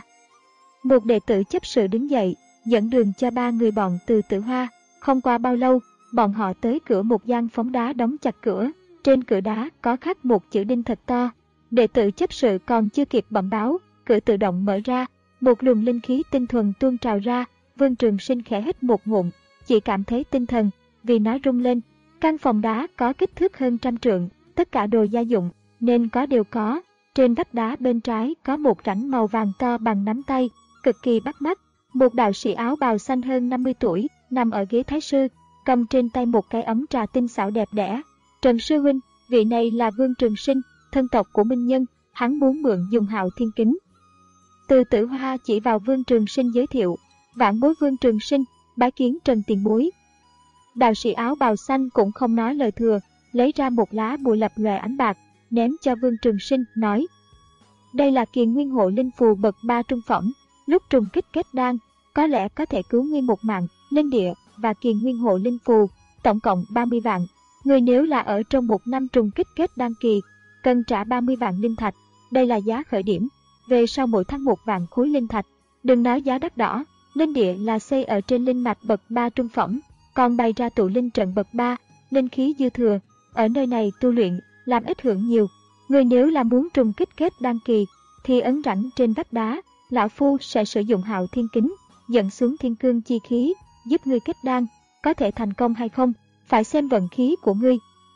Một đệ tử chấp sự đứng dậy, dẫn đường cho ba người bọn Từ Tử Hoa. Không qua bao lâu, bọn họ tới cửa một gian phóng đá đóng chặt cửa. Trên cửa đá có khắc một chữ Đinh thật to. Đệ tử chấp sự còn chưa kịp bẩm báo, cửa tự động mở ra, một luồng linh khí tinh thuần tuôn trào ra. Vương Trường Sinh khẽ hít một ngụm, chỉ cảm thấy tinh thần vì nó rung lên. Căn phòng đá có kích thước hơn trăm trượng, tất cả đồ gia dụng nên có đều có. Trên vách đá bên trái có một rãnh màu vàng to bằng nắm tay, cực kỳ bắt mắt. Một đạo sĩ áo bào xanh hơn năm mươi tuổi nằm ở ghế thái sư, cầm trên tay một cái ấm trà tinh xảo đẹp đẽ. Trần sư huynh, vị này là Vương Trường Sinh, thân tộc của Minh Nhân, hắn muốn mượn dùng Hạo Thiên Kính. Từ Tử Hoa chỉ vào Vương Trường Sinh giới thiệu, vãn bối Vương Trường Sinh, bái kiến Trần tiền bối. Đạo sĩ áo bào xanh cũng không nói lời thừa, lấy ra một lá bùa lập lòe ánh bạc, ném cho Vương Trường Sinh, nói: đây là Kiền Nguyên Hộ Linh Phù bậc ba trung phẩm, lúc trùng kích kết đan, có lẽ có thể cứu ngươi một mạng. Linh địa và Kiền Nguyên Hộ Linh Phù, tổng cộng ba mươi vạn. Người nếu là ở trong một năm trùng kích kết đan kỳ, cần trả ba mươi vạn linh thạch. Đây là giá khởi điểm, về sau mỗi tháng một vạn khối linh thạch. Đừng nói giá đắt đỏ, linh địa là xây ở trên linh mạch bậc ba trung phẩm, còn bày ra tụ linh trận bậc ba, linh khí dư thừa, ở nơi này tu luyện, làm ít hưởng nhiều. Người nếu là muốn trùng kích kết đan kỳ, thì ấn rãnh trên vách đá, lão phu sẽ sử dụng Hạo Thiên Kính, dẫn xuống thiên cương chi khí, giúp ngươi kết đan. Có thể thành công hay không, phải xem vận khí của ngươi.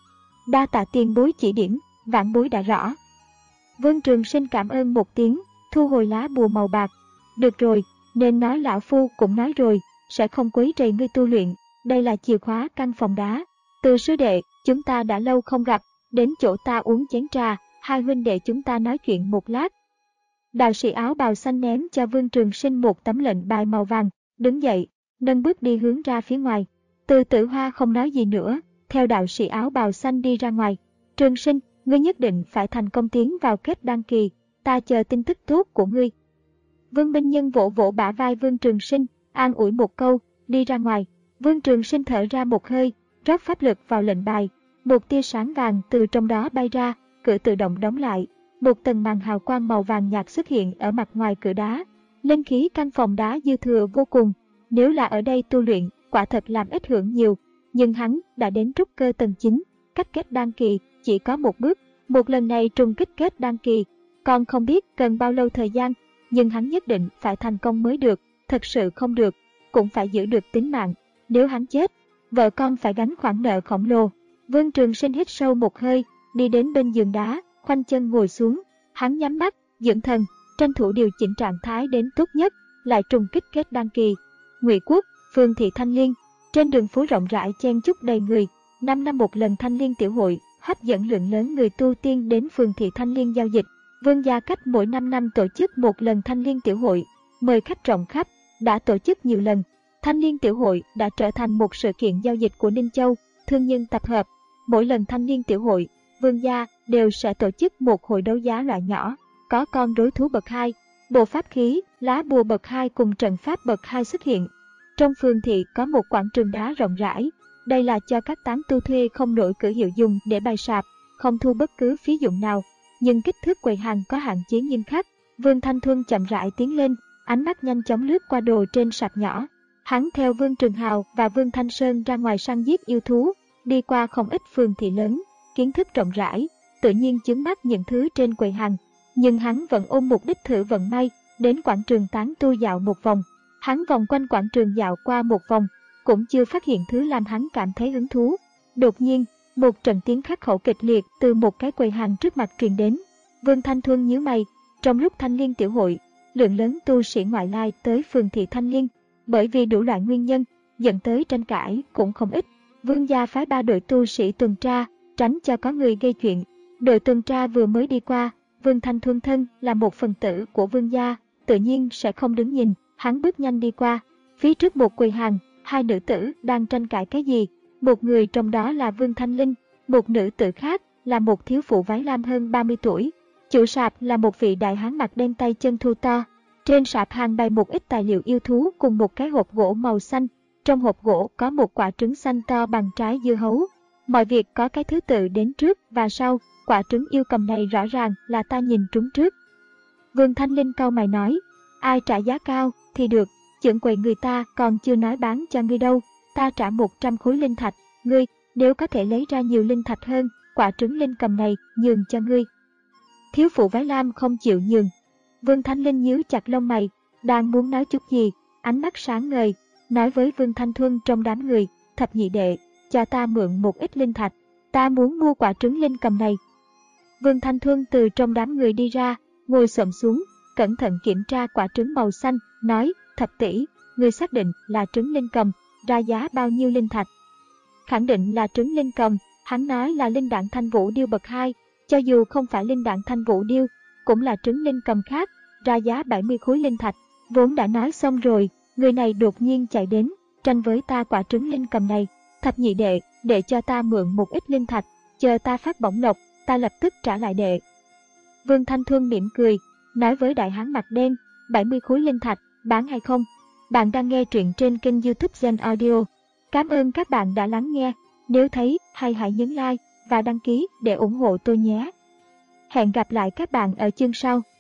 Đa tạ tiền bối chỉ điểm, vãn bối đã rõ. Vương Trường Sinh cảm ơn một tiếng, thu hồi lá bùa màu bạc. Được rồi, nên nói lão phu cũng nói rồi, sẽ không quấy rầy ngươi tu luyện. Đây là chìa khóa căn phòng đá. Từ sư đệ, chúng ta đã lâu không gặp, đến chỗ ta uống chén trà, hai huynh đệ chúng ta nói chuyện một lát. Đạo sĩ áo bào xanh ném cho Vương Trường Sinh một tấm lệnh bài màu vàng, đứng dậy, nâng bước đi hướng ra phía ngoài. Từ Tử Hoa không nói gì nữa, theo đạo sĩ áo bào xanh đi ra ngoài. Trường Sinh, ngươi nhất định phải thành công tiến vào kết đan kỳ, ta chờ tin tức tốt của ngươi. Vương Minh Nhân vỗ vỗ bả vai Vương Trường Sinh, an ủi một câu, đi ra ngoài. Vương Trường Sinh thở ra một hơi, rót pháp lực vào lệnh bài, một tia sáng vàng từ trong đó bay ra, cửa tự động đóng lại. Một tầng màn hào quang màu vàng nhạt xuất hiện ở mặt ngoài cửa đá. Linh khí căn phòng đá dư thừa vô cùng, nếu là ở đây tu luyện, quả thật làm ít hưởng nhiều. Nhưng hắn đã đến trúc cơ tầng chín, cách kết đan kỳ chỉ có một bước. Một lần này trùng kích kết đan kỳ, còn không biết cần bao lâu thời gian, nhưng hắn nhất định phải thành công mới được. Thật sự không được, cũng phải giữ được tính mạng. Nếu hắn chết, vợ con phải gánh khoản nợ khổng lồ. Vương Trường Sinh hít sâu một hơi, đi đến bên giường đá, khoanh chân ngồi xuống. Hắn nhắm mắt, dưỡng thần, tranh thủ điều chỉnh trạng thái đến tốt nhất, lại trùng kích kết đăng kỳ. Ngụy Quốc, phường thị Thanh Liên. Trên đường phố rộng rãi chen chúc đầy người, năm năm một lần Thanh Liên tiểu hội, hấp dẫn lượng lớn người tu tiên đến phường thị Thanh Liên giao dịch. Vương gia cách mỗi năm năm tổ chức một lần Thanh Liên tiểu hội, mời khách rộng khắp, đã tổ chức nhiều lần. Thanh Liên tiểu hội đã trở thành một sự kiện giao dịch của Ninh Châu, thương nhân tập hợp. Mỗi lần Thanh Liên tiểu hội, vương gia đều sẽ tổ chức một hội đấu giá loại nhỏ, có con rối thú bậc hai, bộ pháp khí, lá bùa bậc hai cùng trận pháp bậc hai xuất hiện. Trong phường thị có một quảng trường đá rộng rãi, đây là cho các tán tu thuê không nổi cửa hiệu dùng để bày sạp, không thu bất cứ phí dụng nào, nhưng kích thước quầy hàng có hạn chế nghiêm khắc. Vương Thanh Thuân chậm rãi tiến lên, ánh mắt nhanh chóng lướt qua đồ trên sạp nhỏ. Hắn theo Vương Trường Hào và Vương Thanh Sơn ra ngoài săn giết yêu thú, đi qua không ít phường thị lớn, kiến thức rộng rãi, tự nhiên chứng mắt những thứ trên quầy hàng. Nhưng hắn vẫn ôm mục đích thử vận may, đến quảng trường tán tu dạo một vòng. Hắn vòng quanh quảng trường dạo qua một vòng, cũng chưa phát hiện thứ làm hắn cảm thấy hứng thú. Đột nhiên, một trận tiếng khắc khẩu kịch liệt từ một cái quầy hàng trước mặt truyền đến. Vương Thanh Thuân nhíu mày, trong lúc Thanh Liên tiểu hội, lượng lớn tu sĩ ngoại lai tới phường thị Thanh Liên, bởi vì đủ loại nguyên nhân, dẫn tới tranh cãi cũng không ít. Vương gia phái ba đội tu sĩ tuần tra, tránh cho có người gây chuyện. Đội tuần tra vừa mới đi qua, Vương Thanh Thuân thân là một phần tử của vương gia, tự nhiên sẽ không đứng nhìn. Hắn bước nhanh đi qua, phía trước một quầy hàng, hai nữ tử đang tranh cãi cái gì. Một người trong đó là Vương Thanh Linh, một nữ tử khác là một thiếu phụ váy lam hơn ba mươi tuổi. Chủ sạp là một vị đại hán mặt đen tay chân thô to. Trên sạp hàng bày một ít tài liệu yêu thú cùng một cái hộp gỗ màu xanh. Trong hộp gỗ có một quả trứng xanh to bằng trái dưa hấu. Mọi việc có cái thứ tự đến trước và sau, quả trứng yêu cầm này rõ ràng là ta nhìn trúng trước. Vương Thanh Linh cau mày nói, ai trả giá cao thì được, chưởng quầy người ta còn chưa nói bán cho ngươi đâu, ta trả một trăm khối linh thạch, ngươi nếu có thể lấy ra nhiều linh thạch hơn, quả trứng linh cầm này nhường cho ngươi. Thiếu phụ váy lam không chịu nhường. Vương Thanh Linh nhíu chặt lông mày, đang muốn nói chút gì, ánh mắt sáng ngời, nói với Vương Thanh Thuân trong đám người, thập nhị đệ, cho ta mượn một ít linh thạch, ta muốn mua quả trứng linh cầm này. Vương Thanh Thuân từ trong đám người đi ra, ngồi xổm xuống, cẩn thận kiểm tra quả trứng màu xanh, nói, thập tỷ, người xác định là trứng linh cầm, ra giá bao nhiêu linh thạch? Khẳng định là trứng linh cầm, hắn nói là linh đạn thanh vũ điêu bậc hai, cho dù không phải linh đạn thanh vũ điêu, cũng là trứng linh cầm khác, ra giá bảy mươi khối linh thạch. Vốn đã nói xong rồi, người này đột nhiên chạy đến, tranh với ta quả trứng linh cầm này. Thập nhị đệ, để cho ta mượn một ít linh thạch, chờ ta phát bổng lộc, ta lập tức trả lại đệ. Vương Thanh Thuân mỉm cười, nói với đại hán mặt đen, bảy mươi khối linh thạch, bán hay không? Bạn đang nghe truyện trên kênh YouTube Gen Audio. Cảm ơn các bạn đã lắng nghe. Nếu thấy hay hãy nhấn like và đăng ký để ủng hộ tôi nhé. Hẹn gặp lại các bạn ở chương sau.